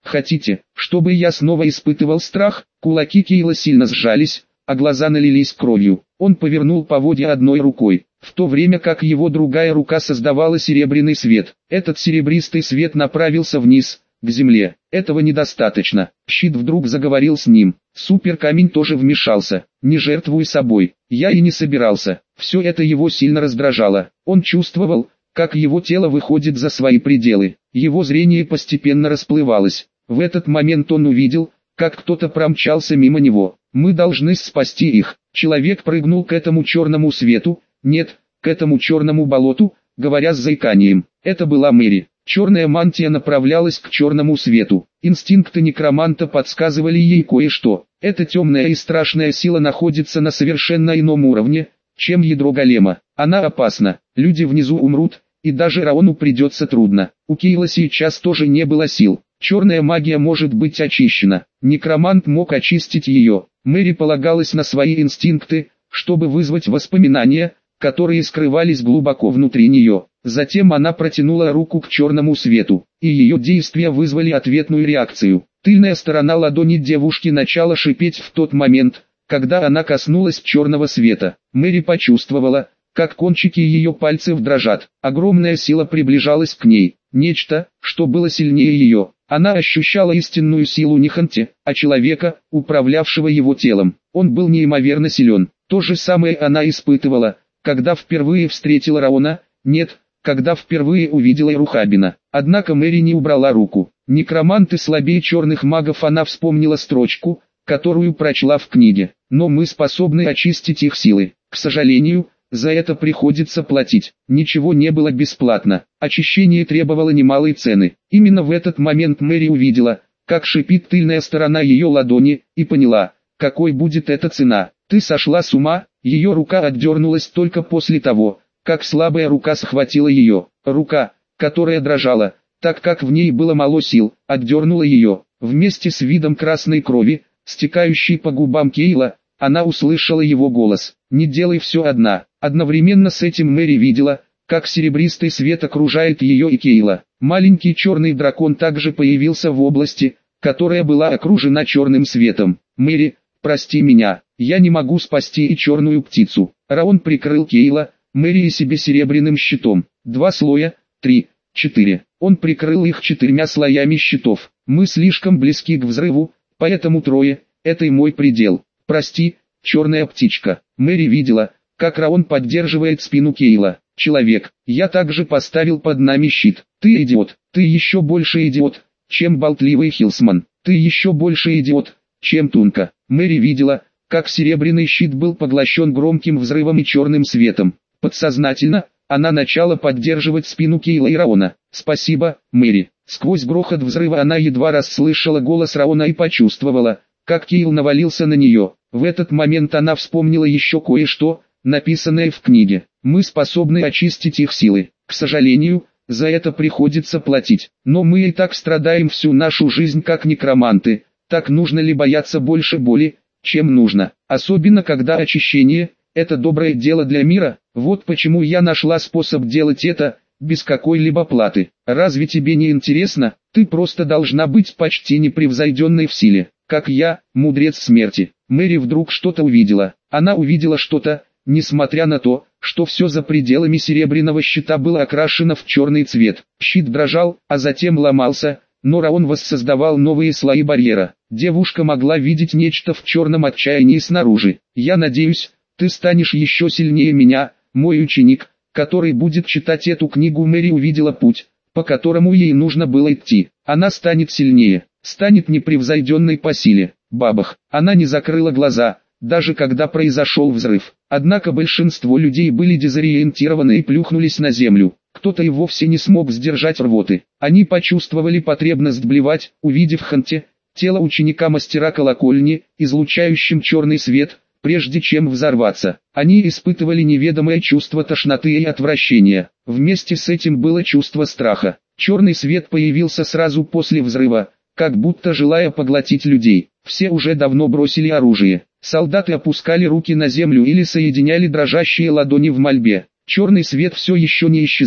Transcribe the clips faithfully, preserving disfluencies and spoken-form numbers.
Хотите, чтобы я снова испытывал страх? Кулаки Кейла сильно сжались, а глаза налились кровью. Он повернул поводья одной рукой, в то время как его другая рука создавала серебряный свет. Этот серебристый свет направился вниз, к земле. Этого недостаточно. Щит вдруг заговорил с ним. Суперкамень тоже вмешался. Не жертвуй собой. Я и не собирался. Все это его сильно раздражало. Он чувствовал, как его тело выходит за свои пределы. Его зрение постепенно расплывалось. В этот момент он увидел, как кто-то промчался мимо него. Мы должны спасти их. Человек прыгнул к этому черному свету, нет, к этому черному болоту, говоря с заиканием. Это была Мэри. Черная мантия направлялась к черному свету. Инстинкты некроманта подсказывали ей кое-что. Эта темная и страшная сила находится на совершенно ином уровне, чем ядро голема. Она опасна. Люди внизу умрут, и даже Раону придется трудно. У Кейла сейчас тоже не было сил. Черная магия может быть очищена. Некромант мог очистить ее. Мэри полагалась на свои инстинкты, чтобы вызвать воспоминания, которые скрывались глубоко внутри нее. Затем она протянула руку к черному свету, и ее действия вызвали ответную реакцию. Тыльная сторона ладони девушки начала шипеть в тот момент, когда она коснулась черного света. Мэри почувствовала, как кончики ее пальцев дрожат. Огромная сила приближалась к ней. Нечто, что было сильнее ее. Она ощущала истинную силу не Ханти, а человека, управлявшего его телом. Он был неимоверно силен. То же самое она испытывала, когда впервые встретила Раона, нет, когда впервые увидела Ирухабина. Однако Мэри не убрала руку. Некроманты слабее черных магов. Она вспомнила строчку, которую прочла в книге. Но мы способны очистить их силы. К сожалению, за это приходится платить. Ничего не было бесплатно. Очищение требовало немалой цены. Именно в этот момент Мэри увидела, как шипит тыльная сторона ее ладони, и поняла, какой будет эта цена. Ты сошла с ума? Ее рука отдернулась только после того, как слабая рука схватила ее. Рука, которая дрожала, так как в ней было мало сил, отдернула ее. Вместе с видом красной крови, стекающей по губам Кейла, она услышала его голос. «Не делай все одна». Одновременно с этим Мэри видела, как серебристый свет окружает ее и Кейла. Маленький черный дракон также появился в области, которая была окружена черным светом. «Мэри, прости меня, я не могу спасти и черную птицу». Раон прикрыл Кейла, Мэри и себе серебряным щитом. Два слоя, три, четыре. Он прикрыл их четырьмя слоями щитов. Мы слишком близки к взрыву, поэтому трое, это и мой предел. Прости, черная птичка. Мэри видела, как Раон поддерживает спину Кейла. Человек, я также поставил под нами щит. Ты идиот, ты еще больше идиот, чем болтливый Хилсман. Ты еще больше идиот, чем Тунка. Мэри видела, как серебряный щит был поглощен громким взрывом и черным светом. Подсознательно, она начала поддерживать спину Кейла и Раона. «Спасибо, Мэри». Сквозь грохот взрыва она едва расслышала голос Раона и почувствовала, как Кейл навалился на нее. В этот момент она вспомнила еще кое-что, написанное в книге. «Мы способны очистить их силы. К сожалению, за это приходится платить. Но мы и так страдаем всю нашу жизнь как некроманты. Так нужно ли бояться больше боли, чем нужно? Особенно когда очищение – это доброе дело для мира. Вот почему я нашла способ делать это, без какой-либо платы. Разве тебе не интересно? Ты просто должна быть почти непревзойденной в силе, как я, мудрец смерти». Мэри вдруг что-то увидела. Она увидела что-то, несмотря на то, что все за пределами серебряного щита было окрашено в черный цвет. Щит дрожал, а затем ломался, но Раон воссоздавал новые слои барьера. Девушка могла видеть нечто в черном отчаянии снаружи. «Я надеюсь, ты станешь еще сильнее меня, мой ученик, который будет читать эту книгу». Мэри увидела путь, по которому ей нужно было идти. Она станет сильнее, станет непревзойденной по силе. Бабах! Она не закрыла глаза, даже когда произошел взрыв. Однако большинство людей были дезориентированы и плюхнулись на землю. Кто-то и вовсе не смог сдержать рвоты. Они почувствовали потребность блевать, увидев Ханти, тело ученика-мастера колокольни, излучающим черный свет, прежде чем взорваться. Они испытывали неведомое чувство тошноты и отвращения. Вместе с этим было чувство страха. Черный свет появился сразу после взрыва, как будто желая поглотить людей. Все уже давно бросили оружие. Солдаты опускали руки на землю или соединяли дрожащие ладони в мольбе. Черный свет все еще не исчезал. Он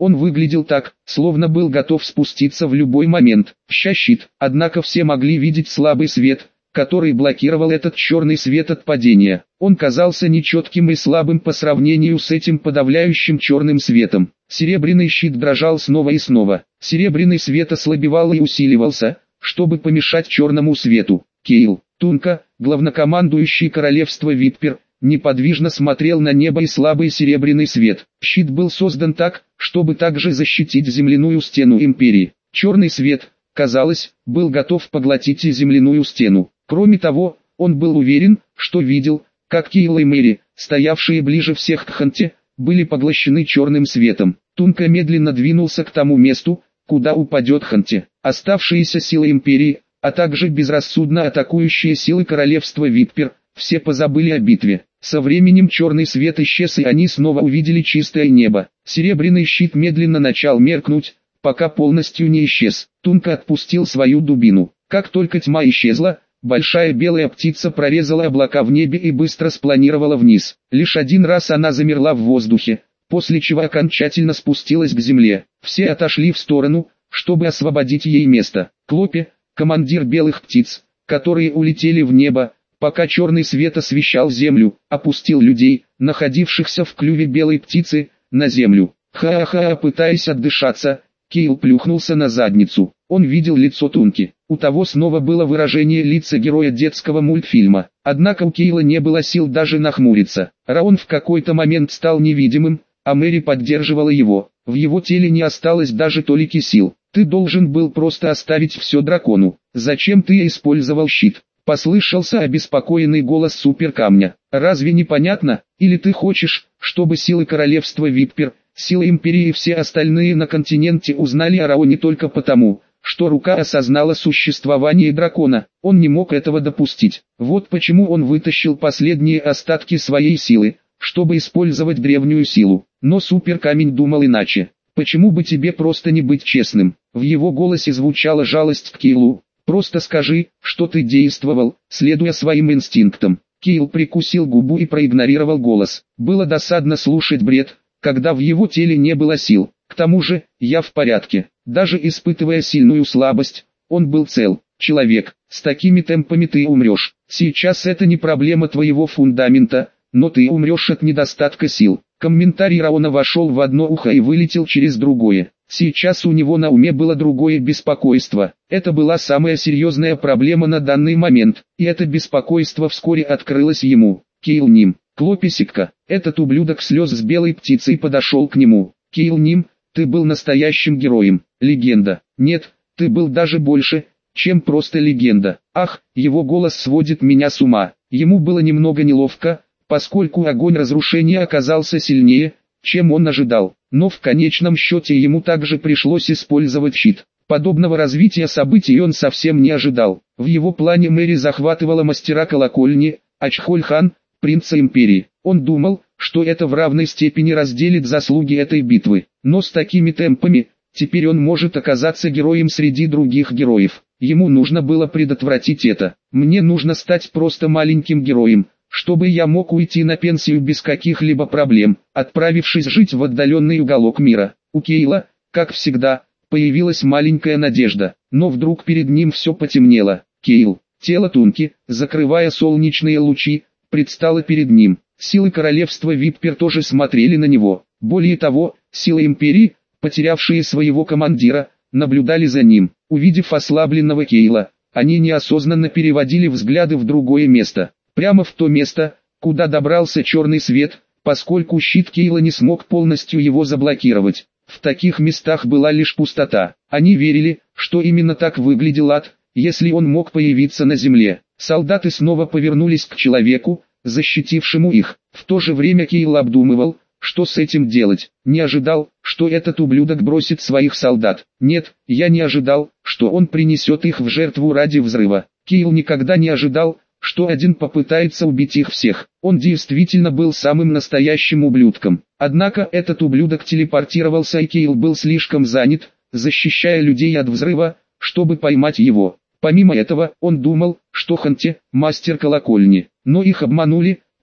Он выглядел так, словно был готов спуститься в любой момент. Щит, однако все могли видеть слабый свет, который блокировал этот черный свет от падения. Он казался нечетким и слабым по сравнению с этим подавляющим черным светом. Серебряный щит дрожал снова и снова. Серебряный свет ослабевал и усиливался, чтобы помешать черному свету. Кейл, Тунка, главнокомандующий королевства Витпер, неподвижно смотрел на небо и слабый серебряный свет. Щит был создан так, чтобы также защитить земляную стену империи. Черный свет, казалось, был готов поглотить и земляную стену. Кроме того, он был уверен, что видел, как Кейл и Мэри, стоявшие ближе всех к Ханте, были поглощены черным светом. Тунка медленно двинулся к тому месту, куда упадет Ханте. Оставшиеся силы империи, а также безрассудно атакующие силы королевства Витпер, все позабыли о битве. Со временем черный свет исчез, и они снова увидели чистое небо. Серебряный щит медленно начал меркнуть, пока полностью не исчез. Тунка отпустил свою дубину. Как только тьма исчезла, большая белая птица прорезала облака в небе и быстро спланировала вниз. Лишь один раз она замерла в воздухе, после чего окончательно спустилась к земле. Все отошли в сторону, чтобы освободить ей место. Клопи, командир белых птиц, которые улетели в небо, пока черный свет освещал землю, опустил людей, находившихся в клюве белой птицы, на землю. Ха-ха, пытаясь отдышаться, Кейл плюхнулся на задницу. Он видел лицо Тунки. У того снова было выражение лица героя детского мультфильма. Однако у Кейла не было сил даже нахмуриться. Раон в какой-то момент стал невидимым, а Мэри поддерживала его. В его теле не осталось даже толики сил. «Ты должен был просто оставить все дракону. Зачем ты использовал щит?» Послышался обеспокоенный голос Суперкамня. «Разве не понятно? Или ты хочешь, чтобы силы королевства Витпер, силы империи и все остальные на континенте узнали о Раоне только потому, что рука осознала существование дракона? Он не мог этого допустить. Вот почему он вытащил последние остатки своей силы, чтобы использовать древнюю силу. Но Суперкамень думал иначе. Почему бы тебе просто не быть честным?» В его голосе звучала жалость к Кейлу. «Просто скажи, что ты действовал, следуя своим инстинктам». Кейл прикусил губу и проигнорировал голос. Было досадно слушать бред, когда в его теле не было сил. К тому же, я в порядке. Даже испытывая сильную слабость, он был цел. Человек, с такими темпами ты умрешь. Сейчас это не проблема твоего фундамента, но ты умрешь от недостатка сил. Комментарий Раона вошел в одно ухо и вылетел через другое. Сейчас у него на уме было другое беспокойство. Это была самая серьезная проблема на данный момент, и это беспокойство вскоре открылось ему. Кейл Ним, Клописикка, этот ублюдок слез с белой птицей подошел к нему. Кейл Ним, ты был настоящим героем, легенда. Нет, ты был даже больше, чем просто легенда. Ах, его голос сводит меня с ума. Ему было немного неловко, поскольку огонь разрушения оказался сильнее, чем он ожидал. Но в конечном счете ему также пришлось использовать щит. Подобного развития событий он совсем не ожидал. В его плане Мэри захватывала мастера колокольни, а Чхоль-хан, принца империи. Он думал, что это в равной степени разделит заслуги этой битвы. Но с такими темпами, теперь он может оказаться героем среди других героев. Ему нужно было предотвратить это. Мне нужно стать просто маленьким героем, чтобы я мог уйти на пенсию без каких-либо проблем, отправившись жить в отдаленный уголок мира. У Кейла, как всегда, появилась маленькая надежда, но вдруг перед ним все потемнело. Кейл, тело Тунки, закрывая солнечные лучи, предстало перед ним. Силы королевства Витпер тоже смотрели на него. Более того, силы империи, потерявшие своего командира, наблюдали за ним. Увидев ослабленного Кейла, они неосознанно переводили взгляды в другое место. Прямо в то место, куда добрался черный свет, поскольку щит Кейла не смог полностью его заблокировать. В таких местах была лишь пустота. Они верили, что именно так выглядел ад, если он мог появиться на земле. Солдаты снова повернулись к человеку, защитившему их. В то же время Кейл обдумывал, что с этим делать. Не ожидал, что этот ублюдок бросит своих солдат. Нет, я не ожидал, что он принесет их в жертву ради взрыва. Кейл никогда не ожидал, что один попытается убить их всех. Он действительно был самым настоящим ублюдком. Однако этот ублюдок телепортировался, и Кейл был слишком занят, защищая людей от взрыва, чтобы поймать его. Помимо этого, он думал, что Ханте – мастер колокольни. Но их обманули,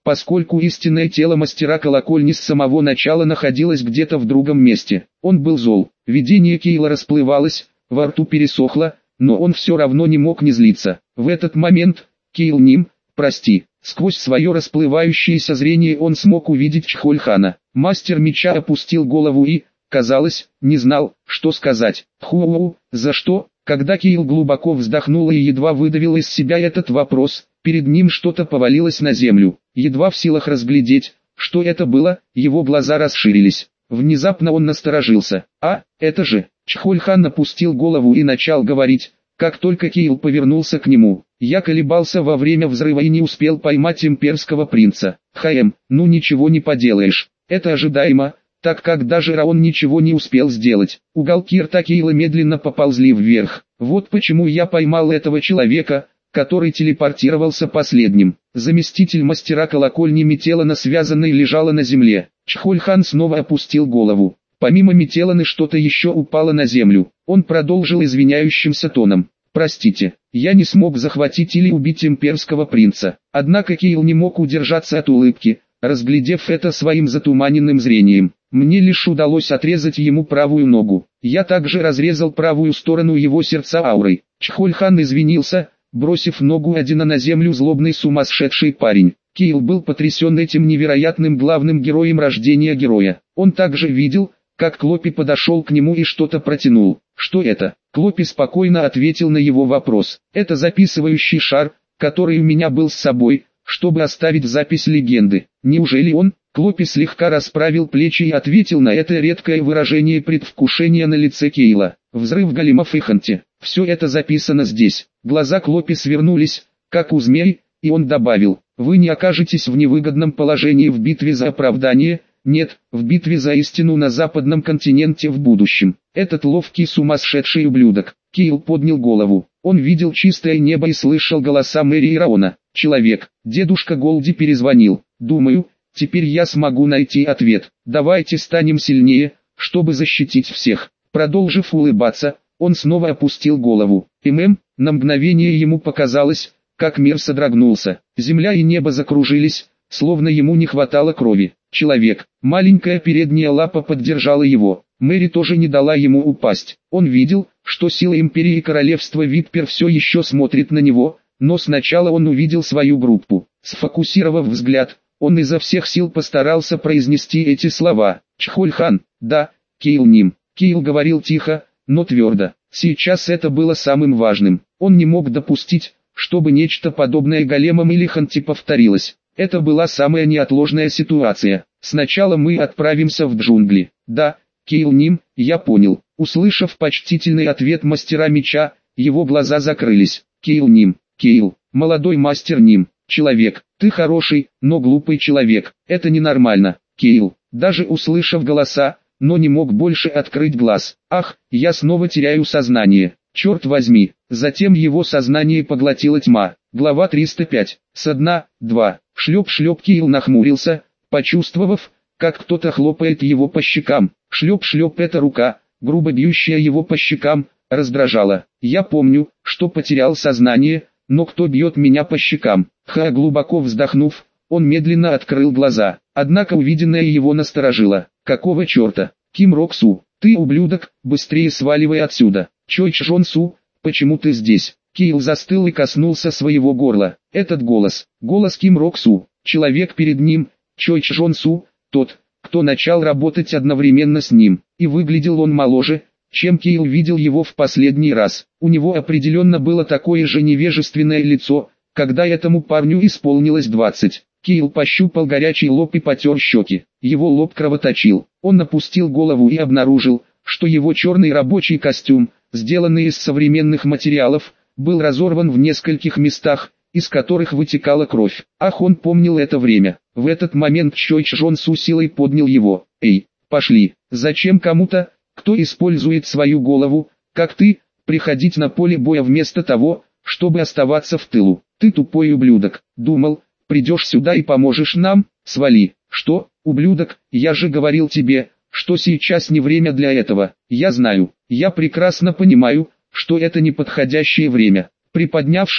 поскольку истинное тело мастера колокольни с самого начала находилось где-то в другом месте. Он был зол, видение Кейла расплывалось, во рту пересохло, но он все равно не мог не злиться. В этот момент, Кейл Ним, прости, сквозь свое расплывающееся зрение он смог увидеть Чхольхана. Мастер меча опустил голову и, казалось, не знал, что сказать. Ху-у, за что? Когда Кейл глубоко вздохнул и едва выдавил из себя этот вопрос, перед ним что-то повалилось на землю. Едва в силах разглядеть, что это было, его глаза расширились. Внезапно он насторожился. «А, это же...» Чхольхан опустил голову и начал говорить, как только Кейл повернулся к нему. «Я колебался во время взрыва и не успел поймать имперского принца. Хаэм, ну ничего не поделаешь. Это ожидаемо, так как даже Раон ничего не успел сделать». Уголки рта Кейла медленно поползли вверх. «Вот почему я поймал этого человека, который телепортировался последним». Заместитель мастера колокольни Метелана связанной лежала на земле. Чхольхан снова опустил голову. Помимо Метеланы что-то еще упало на землю. Он продолжил извиняющимся тоном. «Простите, я не смог захватить или убить имперского принца». Однако Кейл не мог удержаться от улыбки, разглядев это своим затуманенным зрением. «Мне лишь удалось отрезать ему правую ногу. Я также разрезал правую сторону его сердца аурой». Чхольхан извинился, бросив ногу Одина на землю. Злобный сумасшедший парень. Кейл был потрясен этим невероятным главным героем рождения героя. Он также видел, как Клопи подошел к нему и что-то протянул. «Что это?» Клопи спокойно ответил на его вопрос. «Это записывающий шар, который у меня был с собой, чтобы оставить запись легенды». «Неужели он?» Клопи слегка расправил плечи и ответил на это редкое выражение предвкушения на лице Кейла. «Взрыв големов и Ханти. Все это записано здесь». Глаза Клопи свернулись, как у змей, и он добавил: «Вы не окажетесь в невыгодном положении в битве за оправдание, нет, в битве за истину на западном континенте в будущем». Этот ловкий сумасшедший ублюдок. Кейл поднял голову. Он видел чистое небо и слышал голоса Мэри и Раона. «Человек, дедушка Голди перезвонил. Думаю, теперь я смогу найти ответ. Давайте станем сильнее, чтобы защитить всех». Продолжив улыбаться, он снова опустил голову. ММ, на мгновение ему показалось, как мир содрогнулся. Земля и небо закружились, словно ему не хватало крови. «Человек». Маленькая передняя лапа поддержала его. Мэри тоже не дала ему упасть. Он видел, что сила империи и королевства Витпер все еще смотрит на него, но сначала он увидел свою группу. Сфокусировав взгляд, он изо всех сил постарался произнести эти слова. «Чхольхан, да, Кейл Ним». Кейл говорил тихо, но твердо. Сейчас это было самым важным. Он не мог допустить, чтобы нечто подобное големам или Ханти повторилось. Это была самая неотложная ситуация. «Сначала мы отправимся в джунгли». «Да, Кейл Ним, я понял». Услышав почтительный ответ мастера меча, его глаза закрылись. «Кейл Ним, Кейл, молодой мастер Ним, человек, ты хороший, но глупый человек, это ненормально». Кейл, даже услышав голоса, но не мог больше открыть глаз. «Ах, я снова теряю сознание. Черт возьми». Затем его сознание поглотила тьма. Глава триста пять. Со дна, два. Шлеп-шлеп. Кейл нахмурился, почувствовав, как кто-то хлопает его по щекам. Шлеп-шлеп. Эта рука, грубо бьющая его по щекам, раздражала. «Я помню, что потерял сознание, но кто бьет меня по щекам?» Ха, глубоко вздохнув, он медленно открыл глаза. Однако увиденное его насторожило. «Какого черта? Ким Рок Су, ты ублюдок, быстрее сваливай отсюда!» «Чой Чжон Су, почему ты здесь?» Кейл застыл и коснулся своего горла. Этот голос, голос Ким Рок Су, человек перед ним, Чой Чжон Су, тот, кто начал работать одновременно с ним, и выглядел он моложе, чем Кейл видел его в последний раз. У него определенно было такое же невежественное лицо, когда этому парню исполнилось двадцать. Кейл пощупал горячий лоб и потер щеки. Его лоб кровоточил. Он опустил голову и обнаружил, что его черный рабочий костюм, сделанный из современных материалов, был разорван в нескольких местах, из которых вытекала кровь. Ах, он помнил это время. В этот момент Чой Чжон Су силой поднял его. «Эй, пошли. Зачем кому-то, кто использует свою голову, как ты, приходить на поле боя вместо того, чтобы оставаться в тылу? Ты тупой ублюдок. Думал, придешь сюда и поможешь нам? Свали». «Что, ублюдок, я же говорил тебе, что сейчас не время для этого». «Я знаю, я прекрасно понимаю, что это неподходящее время». Приподнявшись,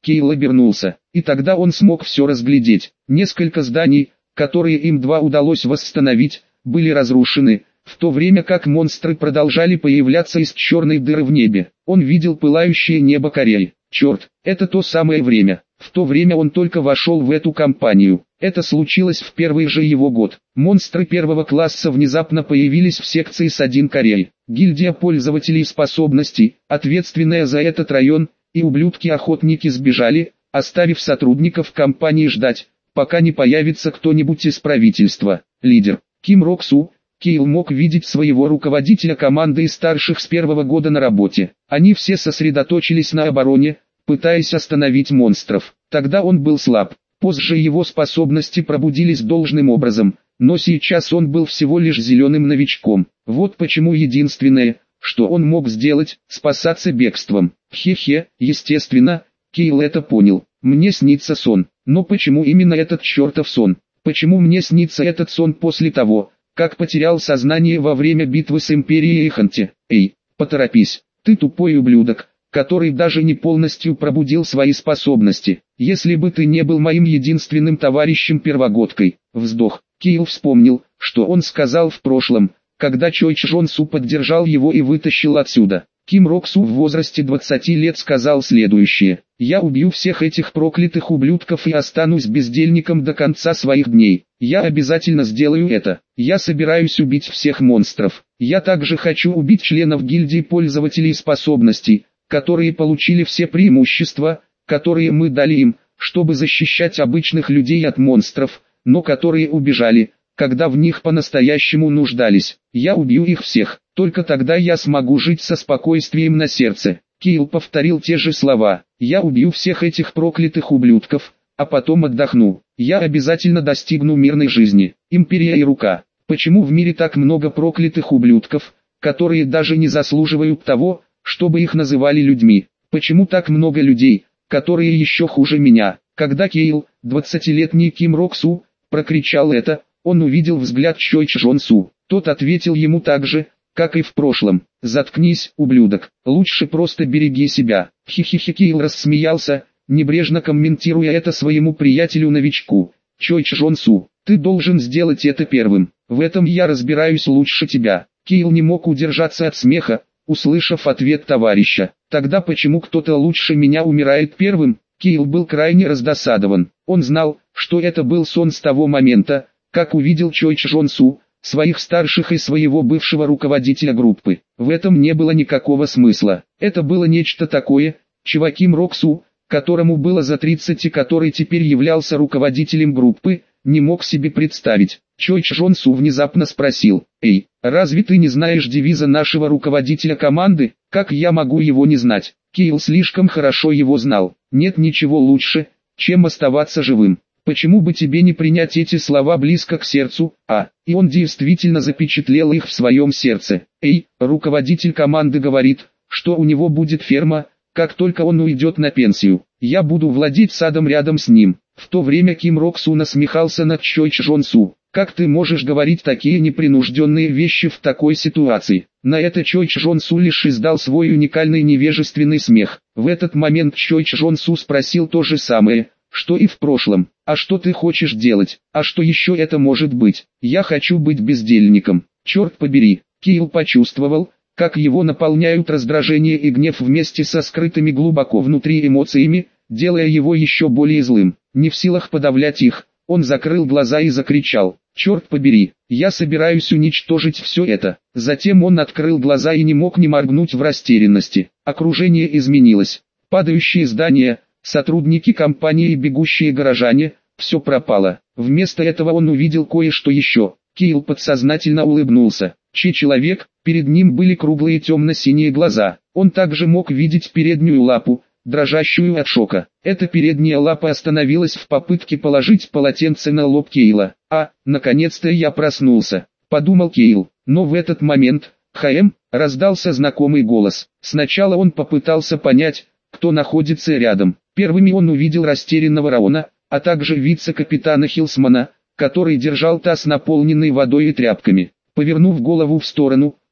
Кейл обернулся, и тогда он смог все разглядеть. Несколько зданий, которые им два удалось восстановить, были разрушены, в то время как монстры продолжали появляться из черной дыры в небе. Он видел пылающее небо Кореи. Черт, это то самое время. В то время он только вошел в эту компанию. Это случилось в первый же его год. Монстры первого класса внезапно появились в секции эс один Кореи. Гильдия пользователей способностей, ответственная за этот район, и ублюдки-охотники сбежали, оставив сотрудников компании ждать, пока не появится кто-нибудь из правительства. Лидер Ким Рок-су. Кейл мог видеть своего руководителя команды и старших с первого года на работе. Они все сосредоточились на обороне, пытаясь остановить монстров. Тогда он был слаб. Позже его способности пробудились должным образом, но сейчас он был всего лишь зеленым новичком. Вот почему единственное, что он мог сделать, спасаться бегством. Хе-хе, естественно, Кейл это понял. Мне снится сон. Но почему именно этот чертов сон? Почему мне снится этот сон после того, как потерял сознание во время битвы с Империей Иханти? Эй, поторопись, ты тупой ублюдок, который даже не полностью пробудил свои способности. Если бы ты не был моим единственным товарищем-первогодкой. Вздох. Кейл вспомнил, что он сказал в прошлом, когда Чой Чжон Су поддержал его и вытащил отсюда. Ким Рок Су в возрасте двадцати лет сказал следующее: «Я убью всех этих проклятых ублюдков и останусь бездельником до конца своих дней. Я обязательно сделаю это. Я собираюсь убить всех монстров. Я также хочу убить членов гильдии пользователей способностей, которые получили все преимущества, которые мы дали им, чтобы защищать обычных людей от монстров, но которые убежали, когда в них по-настоящему нуждались. Я убью их всех, только тогда я смогу жить со спокойствием на сердце». Кейл повторил те же слова: «Я убью всех этих проклятых ублюдков, а потом отдохну. Я обязательно достигну мирной жизни». Империя и рука. Почему в мире так много проклятых ублюдков, которые даже не заслуживают того, чтобы их называли людьми? Почему так много людей, которые еще хуже меня? Когда Кейл, двадцатилетний Ким Рок Су, прокричал это, он увидел взгляд Чой Чжон Су. Тот ответил ему так же, как и в прошлом: «Заткнись, ублюдок, лучше просто береги себя». Хи-хи-хи. Кейл рассмеялся, небрежно комментируя это своему приятелю-новичку. «Чой Чжон Су, ты должен сделать это первым, в этом я разбираюсь лучше тебя». Кейл не мог удержаться от смеха, услышав ответ товарища: «Тогда почему кто-то лучше меня умирает первым?» Кейл был крайне раздосадован. Он знал, что это был сон с того момента, как увидел Чой Чжон Су, своих старших и своего бывшего руководителя группы. В этом не было никакого смысла. Это было нечто такое, чего Ким Рок Су, которому было за тридцать и который теперь являлся руководителем группы, не мог себе представить. Чой Чжон Су внезапно спросил: «Эй, разве ты не знаешь девиза нашего руководителя команды? Как я могу его не знать?» Кейл слишком хорошо его знал. Нет ничего лучше, чем оставаться живым. Почему бы тебе не принять эти слова близко к сердцу, а? И он действительно запечатлел их в своем сердце. Эй, руководитель команды говорит, что у него будет ферма, как только он уйдет на пенсию. Я буду владеть садом рядом с ним. В то время Ким Рок Су насмехался над Чой Чжон Су. «Как ты можешь говорить такие непринужденные вещи в такой ситуации?» На это Чой Чжон Су лишь издал свой уникальный невежественный смех. В этот момент Чой Чжон Су спросил то же самое, что и в прошлом: «А что ты хочешь делать? А что еще это может быть?» «Я хочу быть бездельником». «Черт побери!» Кейл почувствовал, как его наполняют раздражение и гнев вместе со скрытыми глубоко внутри эмоциями, делая его еще более злым. Не в силах подавлять их, он закрыл глаза и закричал: «Черт побери, я собираюсь уничтожить все это». Затем он открыл глаза и не мог не моргнуть в растерянности. Окружение изменилось. Падающие здания, сотрудники компании и бегущие горожане, все пропало. Вместо этого он увидел кое-что еще. Кейл подсознательно улыбнулся. Чей человек, перед ним были круглые темно-синие глаза. Он также мог видеть переднюю лапу, дрожащую от шока. Эта передняя лапа остановилась в попытке положить полотенце на лоб Кейла. «А, наконец-то я проснулся», — подумал Кейл. Но в этот момент, «Хэм», раздался знакомый голос. Сначала он попытался понять, кто находится рядом. Первыми он увидел растерянного Раона, а также вице-капитана Хилсмана, который держал таз, наполненный водой и тряпками. Повернув голову в сторону,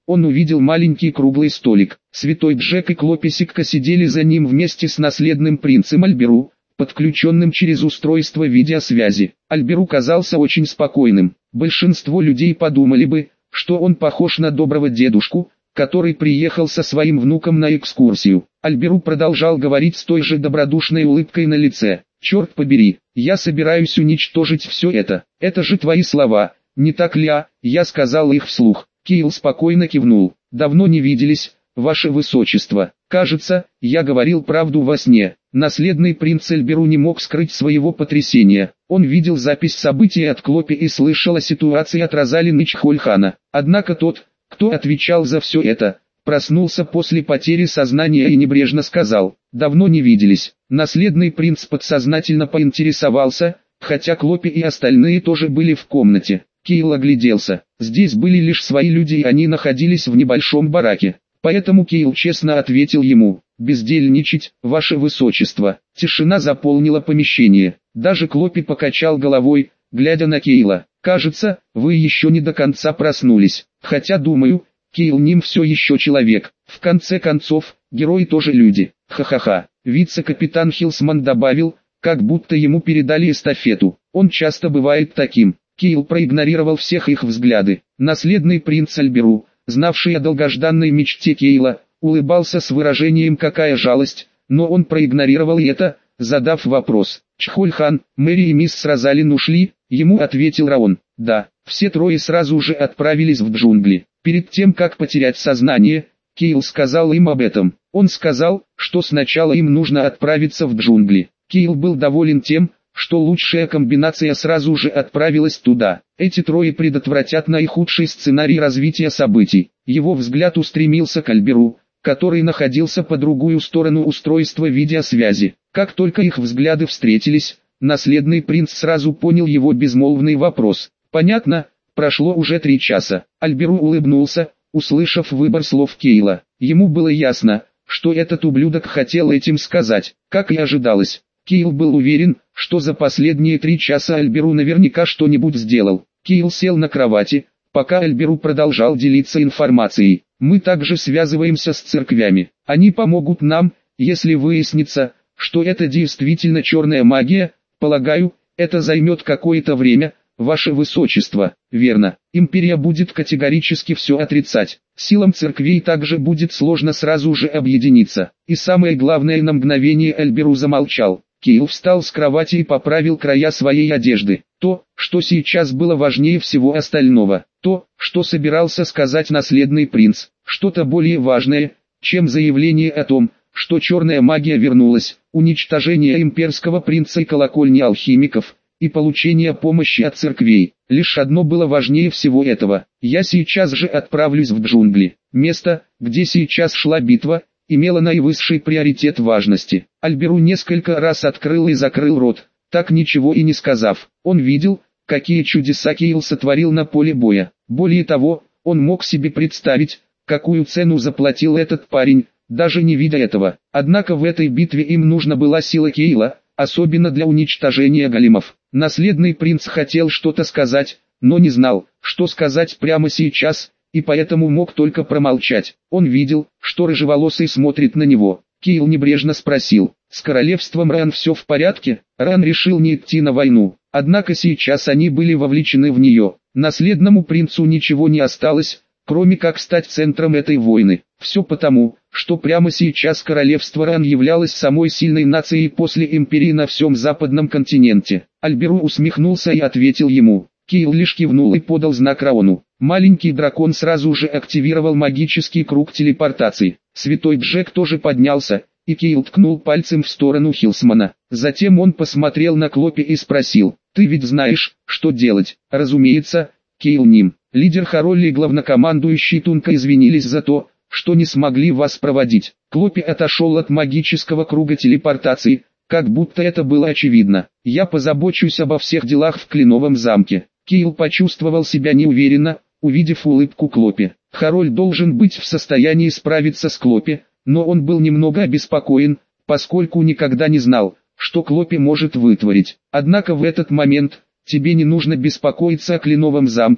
он увидел маленький круглый столик. Святой Джек и Клопи Сикка сидели за ним вместе с наследным принцем Альберу, подключенным через устройство видеосвязи. Альберу казался очень спокойным. Большинство людей подумали бы, что он похож на доброго дедушку, который приехал со своим внуком на экскурсию. Альберу продолжал говорить с той же добродушной улыбкой на лице. «Черт побери, я собираюсь уничтожить все это. Это же твои слова, не так ли?» а? Я сказал их вслух. Кейл спокойно кивнул. «Давно не виделись, ваше высочество. Кажется, я говорил правду во сне». Наследный принц Альберу не мог скрыть своего потрясения. Он видел запись событий от Клопи и слышал о ситуации от Розалины Чхольхана. Однако тот, кто отвечал за все это, проснулся после потери сознания и небрежно сказал: «Давно не виделись». Наследный принц подсознательно поинтересовался, хотя Клопи и остальные тоже были в комнате. Кейл огляделся. Здесь были лишь свои люди, и они находились в небольшом бараке. Поэтому Кейл честно ответил ему: «Бездельничать, ваше высочество». Тишина заполнила помещение. Даже Клопи покачал головой, глядя на Кейла. «Кажется, вы еще не до конца проснулись. Хотя думаю, Кейл Ним все еще человек. В конце концов, герои тоже люди. Ха-ха-ха». Вице-капитан Хилсман добавил, как будто ему передали эстафету. «Он часто бывает таким». Кейл проигнорировал всех их взгляды. Наследный принц Альберу, знавший о долгожданной мечте Кейла, улыбался с выражением «какая жалость», но он проигнорировал это, задав вопрос. «Чхольхан, Мэри и мисс Розалин ушли?» Ему ответил Раон. «Да». Все трое сразу же отправились в джунгли. Перед тем, как потерять сознание, Кейл сказал им об этом. Он сказал, что сначала им нужно отправиться в джунгли. Кейл был доволен тем, что лучшая комбинация сразу же отправилась туда. Эти трое предотвратят наихудший сценарий развития событий. Его взгляд устремился к Альберу, который находился по другую сторону устройства видеосвязи. Как только их взгляды встретились, наследный принц сразу понял его безмолвный вопрос. «Понятно, прошло уже три часа». Альберу улыбнулся, услышав выбор слов Кейла. Ему было ясно, что этот ублюдок хотел этим сказать. Как и ожидалось, Кейл был уверен, что за последние три часа Альберу наверняка что-нибудь сделал. Кейл сел на кровати, пока Альберу продолжал делиться информацией. «Мы также связываемся с церквями. Они помогут нам, если выяснится, что это действительно черная магия. Полагаю, это займет какое-то время, ваше высочество». «Верно. Империя будет категорически все отрицать. Силам церквей также будет сложно сразу же объединиться». И самое главное, на мгновение Альберу замолчал. Кейл встал с кровати и поправил края своей одежды. То, что сейчас было важнее всего остального. То, что собирался сказать наследный принц. Что-то более важное, чем заявление о том, что черная магия вернулась, уничтожение имперского принца и колокольни алхимиков, и получение помощи от церквей. Лишь одно было важнее всего этого. «Я сейчас же отправлюсь в джунгли». Место, где сейчас шла битва, имело наивысший приоритет важности. Альберу несколько раз открыл и закрыл рот, так ничего и не сказав. Он видел, какие чудеса Кейл сотворил на поле боя. Более того, он мог себе представить, какую цену заплатил этот парень, даже не видя этого. Однако в этой битве им нужна была сила Кейла, особенно для уничтожения големов. Наследный принц хотел что-то сказать, но не знал, что сказать прямо сейчас, и поэтому мог только промолчать. Он видел, что рыжеволосый смотрит на него. Кейл небрежно спросил: «С королевством Ран все в порядке?» Ран решил не идти на войну, однако сейчас они были вовлечены в нее. Наследному принцу ничего не осталось, кроме как стать центром этой войны. Все потому, что прямо сейчас королевство Ран являлось самой сильной нацией после империи на всем западном континенте. Альберу усмехнулся и ответил ему. Кейл лишь кивнул и подал знак Раону. Маленький дракон сразу же активировал магический круг телепортации. Святой Джек тоже поднялся, и Кейл ткнул пальцем в сторону Хилсмана. Затем он посмотрел на Клопи и спросил: «Ты ведь знаешь, что делать?» «Разумеется, Кейл Ним». Лидер Харолли и главнокомандующий Тунка извинились за то, что не смогли вас проводить. Клопи отошел от магического круга телепортации, как будто это было очевидно. «Я позабочусь обо всех делах в Кленовом замке». Кейл почувствовал себя неуверенно, увидев улыбку Клопи. Хароль должен быть в состоянии справиться с Клопи, но он был немного обеспокоен, поскольку никогда не знал, что Клопи может вытворить. Однако в этот момент: «Тебе не нужно беспокоиться о Кленовом замке»,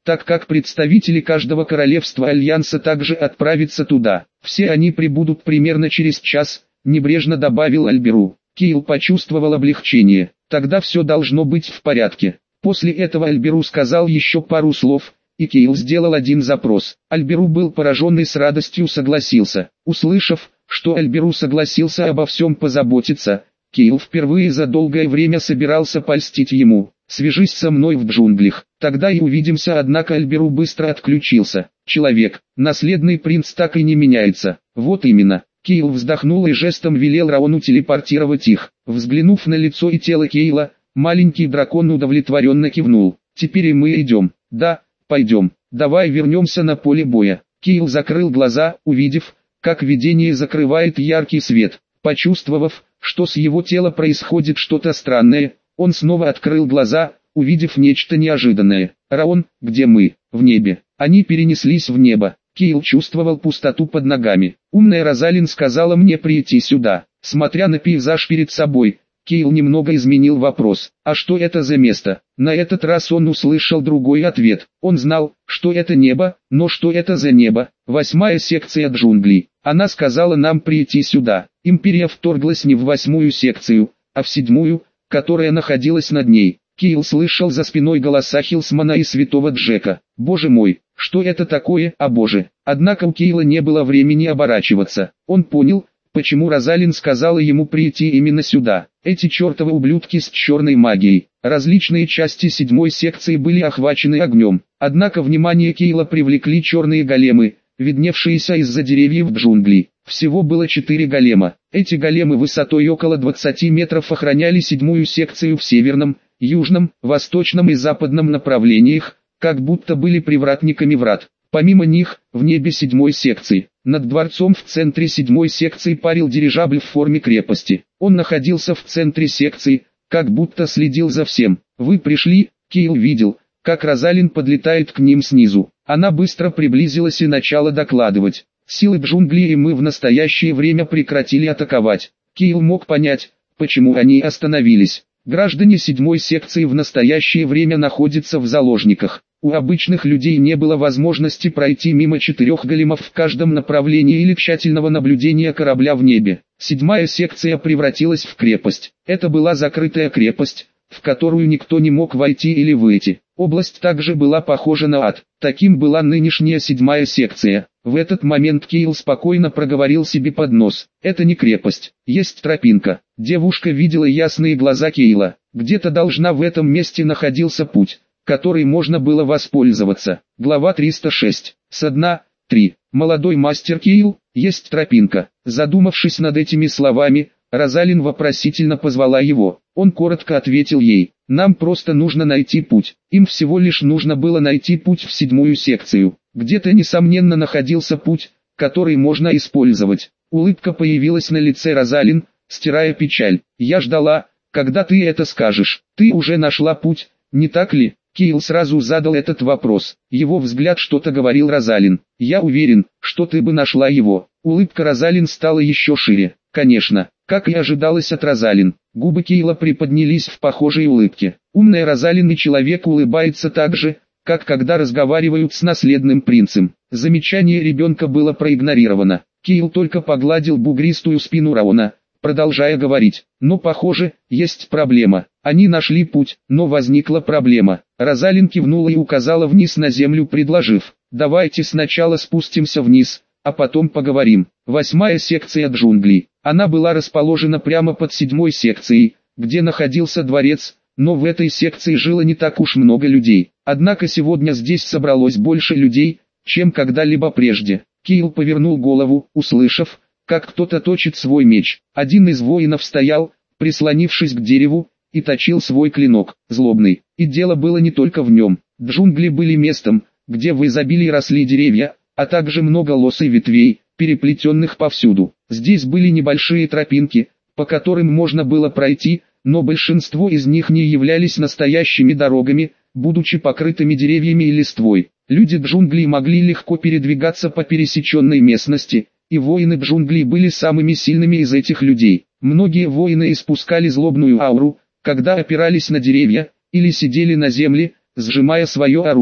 так как представители каждого королевства Альянса также отправятся туда. Все они прибудут примерно через час, небрежно добавил Альберу. Кейл почувствовал облегчение. Тогда все должно быть в порядке. После этого Альберу сказал еще пару слов, и Кейл сделал один запрос. Альберу был поражен и с радостью согласился. Услышав, что Альберу согласился обо всем позаботиться, Кейл впервые за долгое время собирался польстить ему. «Свяжись со мной в джунглях, тогда и увидимся», однако Альберу быстро отключился. «Человек, наследный принц так и не меняется». «Вот именно». Кейл вздохнул и жестом велел Раону телепортировать их. Взглянув на лицо и тело Кейла, маленький дракон удовлетворенно кивнул. «Теперь и мы идем». «Да, пойдем. Давай вернемся на поле боя». Кейл закрыл глаза, увидев, как видение закрывает яркий свет. Почувствовав, что с его тела происходит что-то странное, он снова открыл глаза, увидев нечто неожиданное. «Раон, где мы?» «В небе». Они перенеслись в небо. Кейл чувствовал пустоту под ногами. «Умная Розалин сказала мне прийти сюда». Смотря на пейзаж перед собой, Кейл немного изменил вопрос. «А что это за место?» На этот раз он услышал другой ответ. Он знал, что это небо, но что это за небо? Восьмая секция джунглей. Она сказала нам прийти сюда. Империя вторглась не в восьмую секцию, а в седьмую, которая находилась над ней. Кейл слышал за спиной голоса Хилсмана и святого Джека. «Боже мой, что это такое, а боже!» Однако у Кейла не было времени оборачиваться. Он понял, почему Розалин сказала ему прийти именно сюда. Эти чертовы ублюдки с черной магией. Различные части седьмой секции были охвачены огнем. Однако внимание Кейла привлекли черные големы, видневшиеся из-за деревьев джунглей. Всего было четыре голема. Эти големы высотой около двадцати метров охраняли седьмую секцию в северном, южном, восточном и западном направлениях, как будто были привратниками врат. Помимо них, в небе седьмой секции, над дворцом в центре седьмой секции парил дирижабль в форме крепости. Он находился в центре секции, как будто следил за всем. «Вы пришли», Кейл видел, как Розалин подлетает к ним снизу. Она быстро приблизилась и начала докладывать. «Силы джунглей и мы в настоящее время прекратили атаковать». Кейл мог понять, почему они остановились. Граждане седьмой секции в настоящее время находятся в заложниках. У обычных людей не было возможности пройти мимо четырех големов в каждом направлении или тщательного наблюдения корабля в небе. Седьмая секция превратилась в крепость. Это была закрытая крепость, в которую никто не мог войти или выйти. Область также была похожа на ад. Таким была нынешняя седьмая секция. В этот момент Кейл спокойно проговорил себе под нос. «Это не крепость, есть тропинка». Девушка видела ясные глаза Кейла. Где-то должна в этом месте находился путь, который можно было воспользоваться. Глава триста шесть. Со дна. три. Молодой мастер Кейл, есть тропинка. Задумавшись над этими словами, Розалин вопросительно позвала его. Он коротко ответил ей. «Нам просто нужно найти путь». Им всего лишь нужно было найти путь в седьмую секцию. Где-то несомненно находился путь, который можно использовать. Улыбка появилась на лице Розалин, стирая печаль. «Я ждала, когда ты это скажешь. Ты уже нашла путь, не так ли?» Кейл сразу задал этот вопрос. Его взгляд что-то говорил Розалин. «Я уверен, что ты бы нашла его». Улыбка Розалин стала еще шире. «Конечно, как и ожидалось от Розалин». Губы Кейла приподнялись в похожей улыбке. Умная Розалин и человек улыбается так же, как когда разговаривают с наследным принцем. Замечание ребенка было проигнорировано. Кейл только погладил бугристую спину Раона, продолжая говорить. «Но похоже, есть проблема. Они нашли путь, но возникла проблема». Розалин кивнула и указала вниз на землю, предложив: «Давайте сначала спустимся вниз, а потом поговорим». Восьмая секция джунглей. Она была расположена прямо под седьмой секцией, где находился дворец, но в этой секции жило не так уж много людей. Однако сегодня здесь собралось больше людей, чем когда-либо прежде. Кейл повернул голову, услышав, как кто-то точит свой меч. Один из воинов стоял, прислонившись к дереву, и точил свой клинок, злобный. И дело было не только в нем. Джунгли были местом, где в изобилии росли деревья, а также много лос и ветвей, переплетенных повсюду. Здесь были небольшие тропинки, по которым можно было пройти, но большинство из них не являлись настоящими дорогами, будучи покрытыми деревьями и листвой. Люди джунглей могли легко передвигаться по пересеченной местности, и воины джунглей были самыми сильными из этих людей. Многие воины испускали злобную ауру, когда опирались на деревья, или сидели на земле, сжимая свое оружие.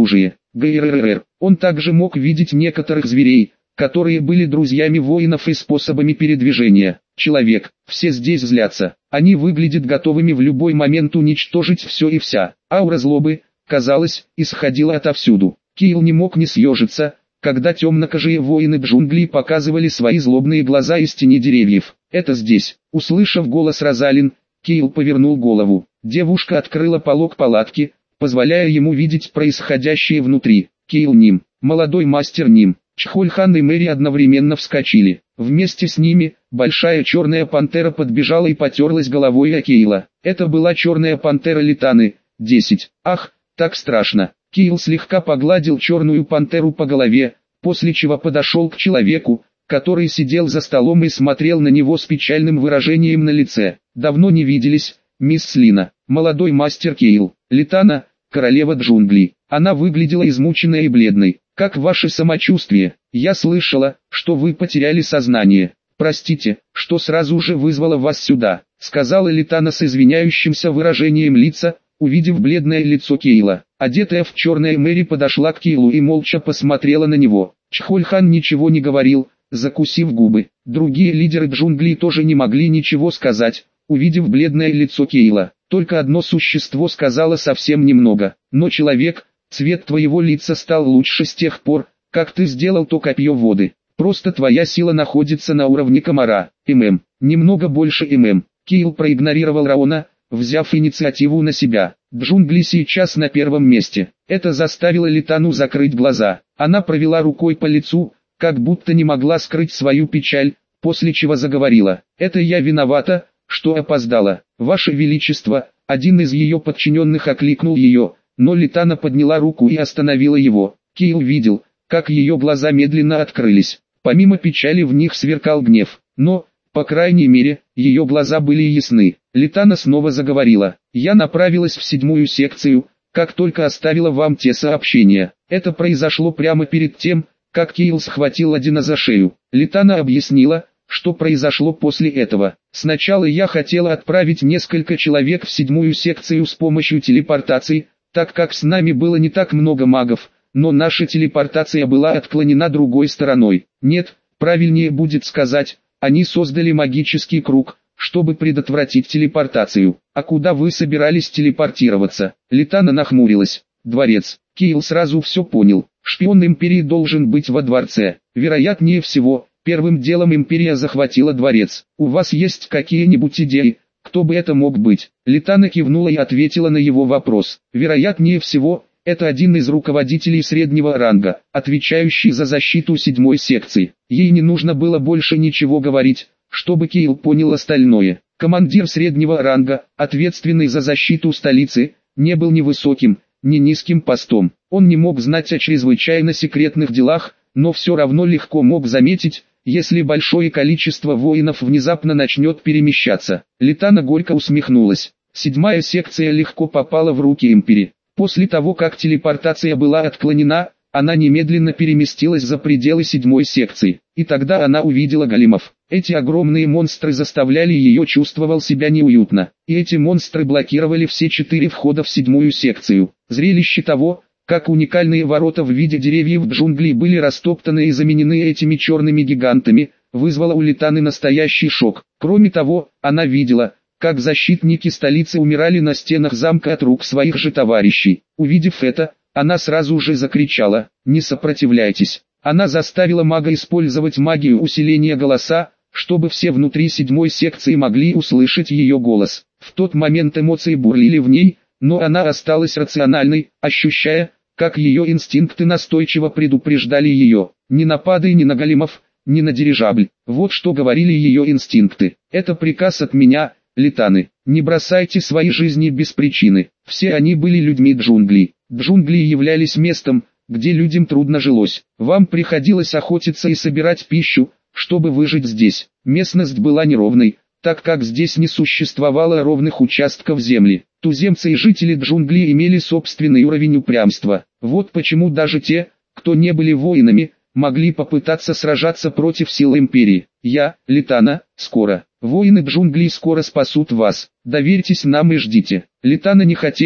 ГРРР. Он также мог видеть некоторых зверей, которые были друзьями воинов и способами передвижения. Человек, все здесь злятся. Они выглядят готовыми в любой момент уничтожить все и вся. Аура злобы, казалось, исходила отовсюду. Кейл не мог не съежиться, когда темнокожие воины джунглей показывали свои злобные глаза из тени деревьев. «Это здесь». Услышав голос Розалин, Кейл повернул голову. Девушка открыла полог палатки, позволяя ему видеть происходящее внутри. Кейл Ним, молодой мастер Ним, Чхольхан и Мэри одновременно вскочили. Вместе с ними, большая черная пантера подбежала и потерлась головой о Кейла. Это была черная пантера Литаны, десять. Ах, так страшно. Кейл слегка погладил черную пантеру по голове, после чего подошел к человеку, который сидел за столом и смотрел на него с печальным выражением на лице. «Давно не виделись, мисс Слина». Молодой мастер Кейл. Литана, королева джунглей. Она выглядела измученной и бледной. «Как ваше самочувствие? Я слышала, что вы потеряли сознание. Простите, что сразу же вызвала вас сюда», сказала Литана с извиняющимся выражением лица, увидев бледное лицо Кейла. Одетая в черное Мэри подошла к Кейлу и молча посмотрела на него. Чхольхан ничего не говорил, закусив губы. Другие лидеры джунглей тоже не могли ничего сказать, увидев бледное лицо Кейла. Только одно существо сказало совсем немного. «Но человек, цвет твоего лица стал лучше с тех пор, как ты сделал то копье воды. Просто твоя сила находится на уровне комара. ММ. Немного больше ММ». Кейл проигнорировал Раона, взяв инициативу на себя. Джунгли сейчас на первом месте. Это заставило Литану закрыть глаза. Она провела рукой по лицу, как будто не могла скрыть свою печаль, после чего заговорила. «Это я виновата, что опоздала. Ваше Величество». Один из ее подчиненных окликнул ее, но Литана подняла руку и остановила его. Кейл видел, как ее глаза медленно открылись. Помимо печали в них сверкал гнев, но, по крайней мере, ее глаза были ясны. Литана снова заговорила. «Я направилась в седьмую секцию, как только оставила вам те сообщения. Это произошло прямо перед тем, как Кейл схватил Одина за шею». Литана объяснила, что произошло после этого. «Сначала я хотела отправить несколько человек в седьмую секцию с помощью телепортации, так как с нами было не так много магов, но наша телепортация была отклонена другой стороной. Нет, правильнее будет сказать, они создали магический круг, чтобы предотвратить телепортацию. А куда вы собирались телепортироваться?» Литана нахмурилась. «Дворец». Кейл сразу все понял. Шпион Империи должен быть во дворце. Вероятнее всего, первым делом Империя захватила дворец. У вас есть какие-нибудь идеи, кто бы это мог быть? Литана кивнула и ответила на его вопрос. Вероятнее всего, это один из руководителей среднего ранга, отвечающий за защиту седьмой секции. Ей не нужно было больше ничего говорить, чтобы Кейл понял остальное. Командир среднего ранга, ответственный за защиту столицы, не был ни высоким, ни низким постом. Он не мог знать о чрезвычайно секретных делах, но все равно легко мог заметить, если большое количество воинов внезапно начнет перемещаться. Литана горько усмехнулась. Седьмая секция легко попала в руки Империи. После того, как телепортация была отклонена, она немедленно переместилась за пределы седьмой секции. И тогда она увидела големов. Эти огромные монстры заставляли ее чувствовать себя неуютно. И эти монстры блокировали все четыре входа в седьмую секцию. Зрелище того, как уникальные ворота в виде деревьев джунглей были растоптаны и заменены этими черными гигантами, вызвало у Литаны настоящий шок. Кроме того, она видела, как защитники столицы умирали на стенах замка от рук своих же товарищей. Увидев это, она сразу же закричала: «Не сопротивляйтесь!». Она заставила мага использовать магию усиления голоса, чтобы все внутри седьмой секции могли услышать ее голос. В тот момент эмоции бурлили в ней, но она осталась рациональной, ощущая, как ее инстинкты настойчиво предупреждали ее: «Не нападай ни на големов, ни на дирижабль». Вот что говорили ее инстинкты. «Это приказ от меня, Литаны. Не бросайте свои жизни без причины». Все они были людьми джунглей. Джунгли являлись местом, где людям трудно жилось. Вам приходилось охотиться и собирать пищу, чтобы выжить здесь. Местность была неровной, так как здесь не существовало ровных участков земли. Туземцы и жители джунглей имели собственный уровень упрямства. Вот почему даже те, кто не были воинами, могли попытаться сражаться против сил Империи. «Я, Литана, скоро. Воины джунглей скоро спасут вас. Доверьтесь нам и ждите». Литана не хотела,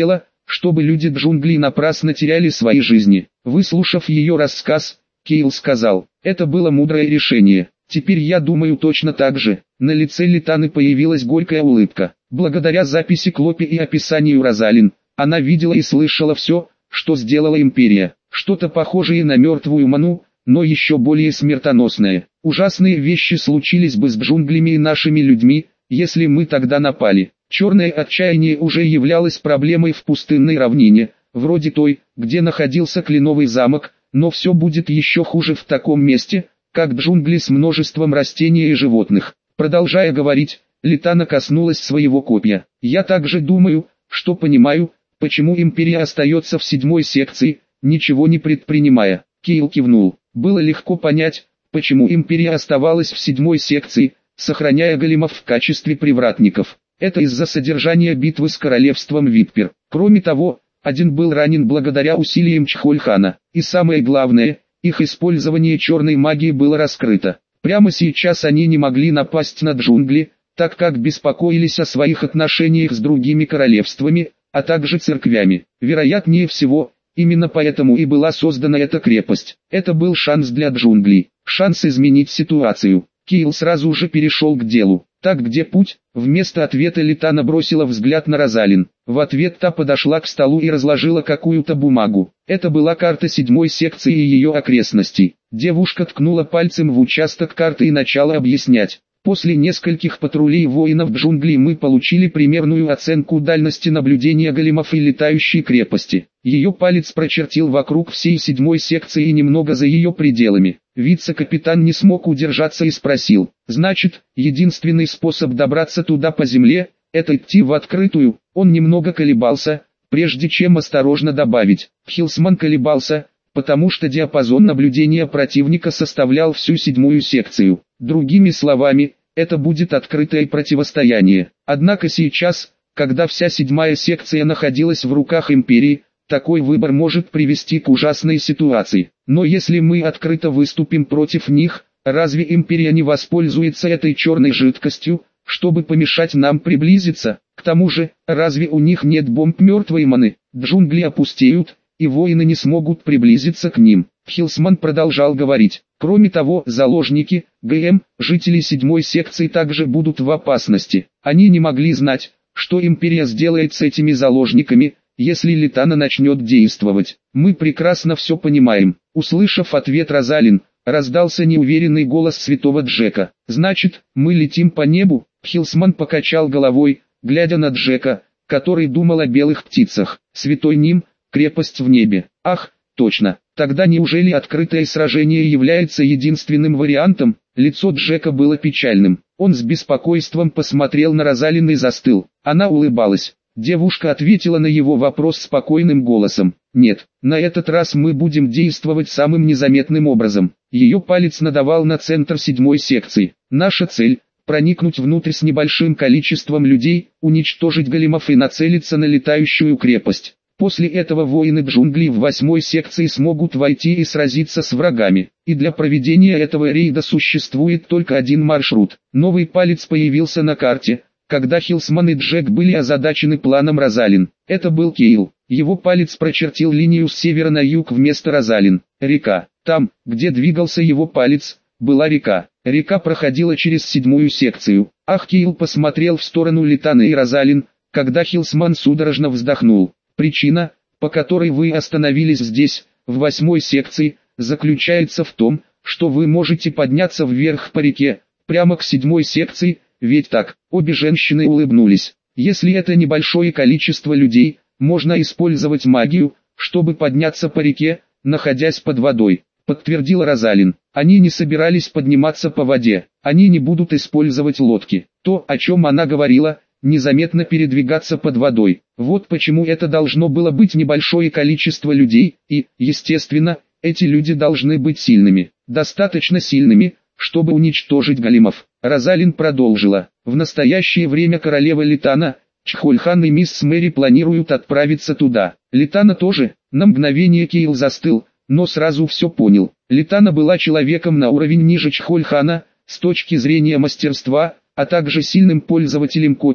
чтобы люди джунглей напрасно теряли свои жизни. Выслушав ее рассказ, Кейл сказал: «Это было мудрое решение. Теперь я думаю точно так же». На лице Литаны появилась горькая улыбка. Благодаря записи Клопи и описанию Розалин, она видела и слышала все, что сделала Империя. Что-то похожее на мертвую ману, но еще более смертоносное. Ужасные вещи случились бы с джунглями и нашими людьми, если мы тогда напали. Черное отчаяние уже являлось проблемой в пустынной равнине, вроде той, где находился Кленовый замок, но все будет еще хуже в таком месте, как джунгли с множеством растений и животных. Продолжая говорить, Литана коснулась своего копья. «Я также думаю, что понимаю, почему Империя остается в седьмой секции, ничего не предпринимая». Кейл кивнул. Было легко понять, почему Империя оставалась в седьмой секции, сохраняя големов в качестве привратников. Это из-за содержания битвы с королевством Виппер. Кроме того, один был ранен благодаря усилиям Чхольхана. И самое главное, их использование черной магии было раскрыто. Прямо сейчас они не могли напасть на джунгли, так как беспокоились о своих отношениях с другими королевствами, а также церквями. Вероятнее всего, именно поэтому и была создана эта крепость. Это был шанс для джунглей, шанс изменить ситуацию. Кейл сразу же перешел к делу. «Так где путь?» Вместо ответа Литана бросила взгляд на Розалин. В ответ та подошла к столу и разложила какую-то бумагу. Это была карта седьмой секции и ее окрестностей. Девушка ткнула пальцем в участок карты и начала объяснять. После нескольких патрулей воинов джунглей мы получили примерную оценку дальности наблюдения големов и летающей крепости. Ее палец прочертил вокруг всей седьмой секции и немного за ее пределами. Вице-капитан не смог удержаться и спросил: «Значит, единственный способ добраться туда по земле – это идти в открытую?» Он немного колебался, прежде чем осторожно добавить. Хилсман колебался, потому что диапазон наблюдения противника составлял всю седьмую секцию. Другими словами, это будет открытое противостояние. Однако сейчас, когда вся седьмая секция находилась в руках Империи, такой выбор может привести к ужасной ситуации. Но если мы открыто выступим против них, разве Империя не воспользуется этой черной жидкостью, чтобы помешать нам приблизиться? К тому же, разве у них нет бомб мертвой маны? Джунгли опустеют, и воины не смогут приблизиться к ним. Хилсман продолжал говорить. Кроме того, заложники, ГМ, жители седьмой секции также будут в опасности. Они не могли знать, что Империя сделает с этими заложниками, если Литана начнет действовать. Мы прекрасно все понимаем. Услышав ответ Розалин, раздался неуверенный голос святого Джека. «Значит, мы летим по небу?» Хилсман покачал головой, глядя на Джека, который думал о белых птицах. «Святой Ним, крепость в небе. Ах, точно. Тогда неужели открытое сражение является единственным вариантом?» Лицо Джека было печальным. Он с беспокойством посмотрел на Розалин и застыл. Она улыбалась. Девушка ответила на его вопрос спокойным голосом. «Нет, на этот раз мы будем действовать самым незаметным образом». Ее палец надавал на центр седьмой секции. «Наша цель – проникнуть внутрь с небольшим количеством людей, уничтожить големов и нацелиться на летающую крепость. После этого воины джунглей в восьмой секции смогут войти и сразиться с врагами. И для проведения этого рейда существует только один маршрут». Новый палец появился на карте, когда Хилсман и Джек были озадачены планом Розалин. Это был Кейл. Его палец прочертил линию с севера на юг вместо Розалин. Река. Там, где двигался его палец, была река. Река проходила через седьмую секцию. Ах, Кейл посмотрел в сторону Литаны и Розалин, когда Хилсман судорожно вздохнул. «Причина, по которой вы остановились здесь, в восьмой секции, заключается в том, что вы можете подняться вверх по реке, прямо к седьмой секции, ведь так?» Обе женщины улыбнулись. «Если это небольшое количество людей, можно использовать магию, чтобы подняться по реке, находясь под водой», подтвердила Розалин. Они не собирались подниматься по воде, они не будут использовать лодки. То, о чем она говорила, незаметно передвигаться под водой. Вот почему это должно было быть небольшое количество людей, и, естественно, эти люди должны быть сильными, достаточно сильными, чтобы уничтожить големов. Розалин продолжила. В настоящее время королева Литана, Чхольхан и мисс Мэри планируют отправиться туда. Литана тоже. На мгновение Кейл застыл, но сразу все понял. Литана была человеком на уровень ниже Чхольхана, с точки зрения мастерства, а также сильным пользователем копья,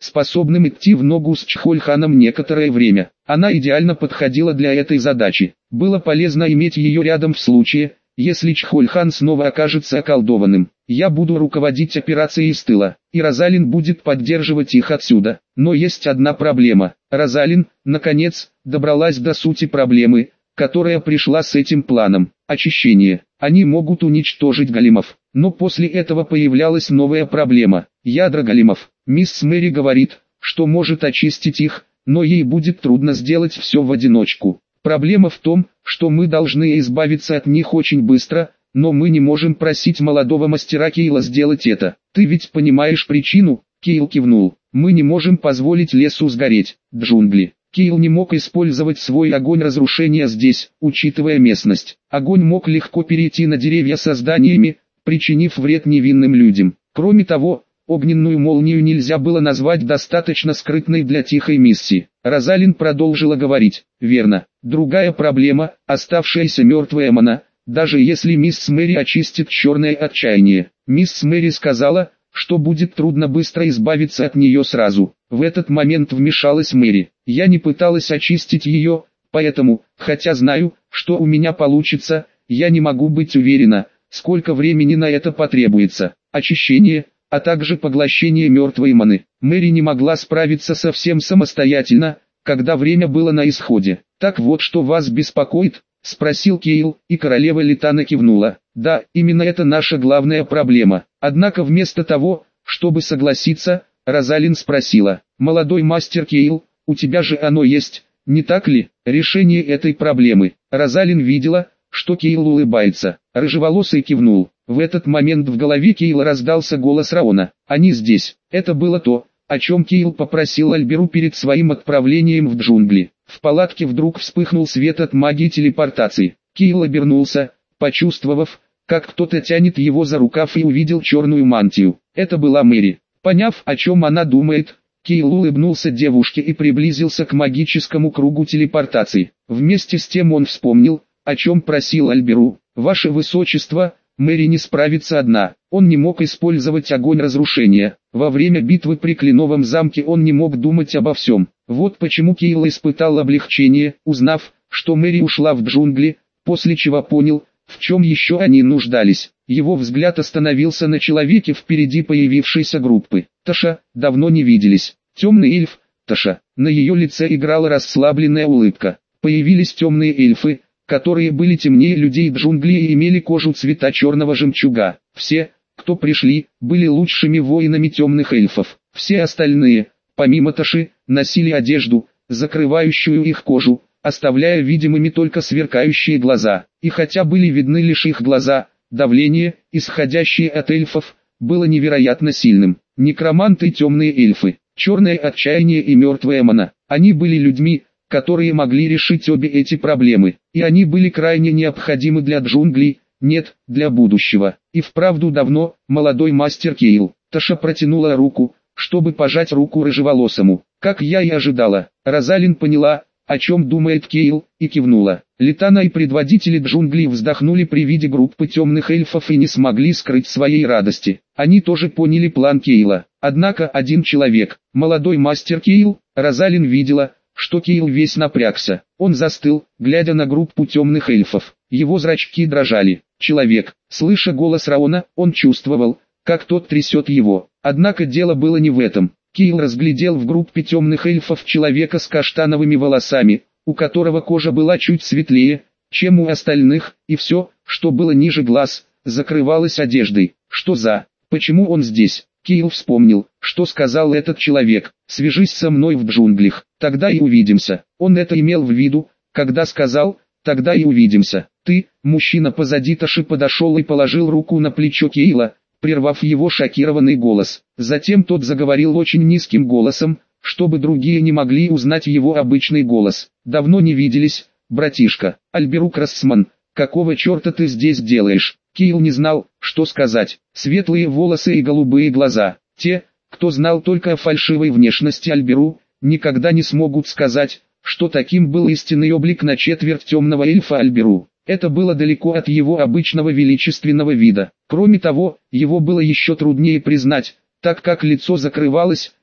способным идти в ногу с Чхольханом некоторое время. Она идеально подходила для этой задачи. Было полезно иметь ее рядом в случае, если Чхольхан снова окажется околдованным. Я буду руководить операцией с тыла, и Розалин будет поддерживать их отсюда. Но есть одна проблема. Розалин, наконец, добралась до сути проблемы, которая пришла с этим планом. Очищение. Они могут уничтожить големов. Но после этого появлялась новая проблема. Ядра големов. Мисс Мэри говорит, что может очистить их, но ей будет трудно сделать все в одиночку. Проблема в том, что мы должны избавиться от них очень быстро, но мы не можем просить молодого мастера Кейла сделать это. Ты ведь понимаешь причину? Кейл кивнул. Мы не можем позволить лесу сгореть. Джунгли. Кейл не мог использовать свой огонь разрушения здесь, учитывая местность. Огонь мог легко перейти на деревья со зданиями, причинив вред невинным людям. Кроме того, огненную молнию нельзя было назвать достаточно скрытной для тихой миссии. Розалин продолжила говорить. Верно. Другая проблема, оставшаяся мертвая Мона, даже если мисс Мэри очистит черное отчаяние. Мисс Мэри сказала, что будет трудно быстро избавиться от нее сразу. В этот момент вмешалась Мэри. Я не пыталась очистить ее, поэтому, хотя знаю, что у меня получится, я не могу быть уверена, сколько времени на это потребуется. Очищение, а также поглощение мертвой маны. Мэри не могла справиться совсем самостоятельно, когда время было на исходе. «Так вот что вас беспокоит?» — спросил Кейл, и королева Литана кивнула. «Да, именно это наша главная проблема». Однако вместо того, чтобы согласиться, Розалин спросила: «Молодой мастер Кейл, у тебя же оно есть, не так ли?» Решение этой проблемы. Розалин видела, что Кейл улыбается. Рыжеволосый кивнул. В этот момент в голове Кейла раздался голос Раона. «Они здесь». Это было то, о чем Кейл попросил Альберу перед своим отправлением в джунгли. В палатке вдруг вспыхнул свет от магии телепортации. Кейл обернулся, почувствовав, как кто-то тянет его за рукав, и увидел черную мантию. Это была Мэри. Поняв, о чем она думает, Кейл улыбнулся девушке и приблизился к магическому кругу телепортации. Вместе с тем он вспомнил, о чем просил Альберу. «Ваше Высочество, Мэри не справится одна». Он не мог использовать огонь разрушения. Во время битвы при Кленовом замке он не мог думать обо всем. Вот почему Кейл испытал облегчение, узнав, что Мэри ушла в джунгли, после чего понял, в чем еще они нуждались. Его взгляд остановился на человеке впереди появившейся группы. Таша, давно не виделись. Темный эльф, Таша. На ее лице играла расслабленная улыбка. Появились темные эльфы, которые были темнее людей джунглей и имели кожу цвета черного жемчуга. Все, кто пришли, были лучшими воинами темных эльфов. Все остальные, помимо Таши, носили одежду, закрывающую их кожу, оставляя видимыми только сверкающие глаза. И хотя были видны лишь их глаза, давление, исходящее от эльфов, было невероятно сильным. Некроманты и темные эльфы, черное отчаяние и мертвая Мона. Они были людьми, которые могли решить обе эти проблемы, и они были крайне необходимы для джунглей, нет, для будущего. И вправду давно, молодой мастер Кейл. Таша протянула руку, чтобы пожать руку рыжеволосому. Как я и ожидала, Розалин поняла, о чем думает Кейл, и кивнула. Литана и предводители джунглей вздохнули при виде группы темных эльфов и не смогли скрыть своей радости. Они тоже поняли план Кейла. Однако один человек, молодой мастер Кейл, Розалин видела, что Кейл весь напрягся. Он застыл, глядя на группу темных эльфов. Его зрачки дрожали. Человек, слыша голос Раона, он чувствовал, как тот трясет его. Однако дело было не в этом. Кейл разглядел в группе темных эльфов человека с каштановыми волосами, у которого кожа была чуть светлее, чем у остальных, и все, что было ниже глаз, закрывалось одеждой. Что за... Почему он здесь? Кейл вспомнил, что сказал этот человек: «Свяжись со мной в джунглях, тогда и увидимся». Он это имел в виду, когда сказал «тогда и увидимся». «Ты», мужчина позади Таши подошел и положил руку на плечо Кейла, прервав его шокированный голос. Затем тот заговорил очень низким голосом, чтобы другие не могли узнать его обычный голос. «Давно не виделись, братишка. Альберу Красман, какого черта ты здесь делаешь?» Кейл не знал, что сказать. Светлые волосы и голубые глаза. Те, кто знал только о фальшивой внешности Альберу, никогда не смогут сказать, что таким был истинный облик на четверть темного эльфа Альберу. Это было далеко от его обычного величественного вида. Кроме того, его было еще труднее признать, так как лицо закрывалось,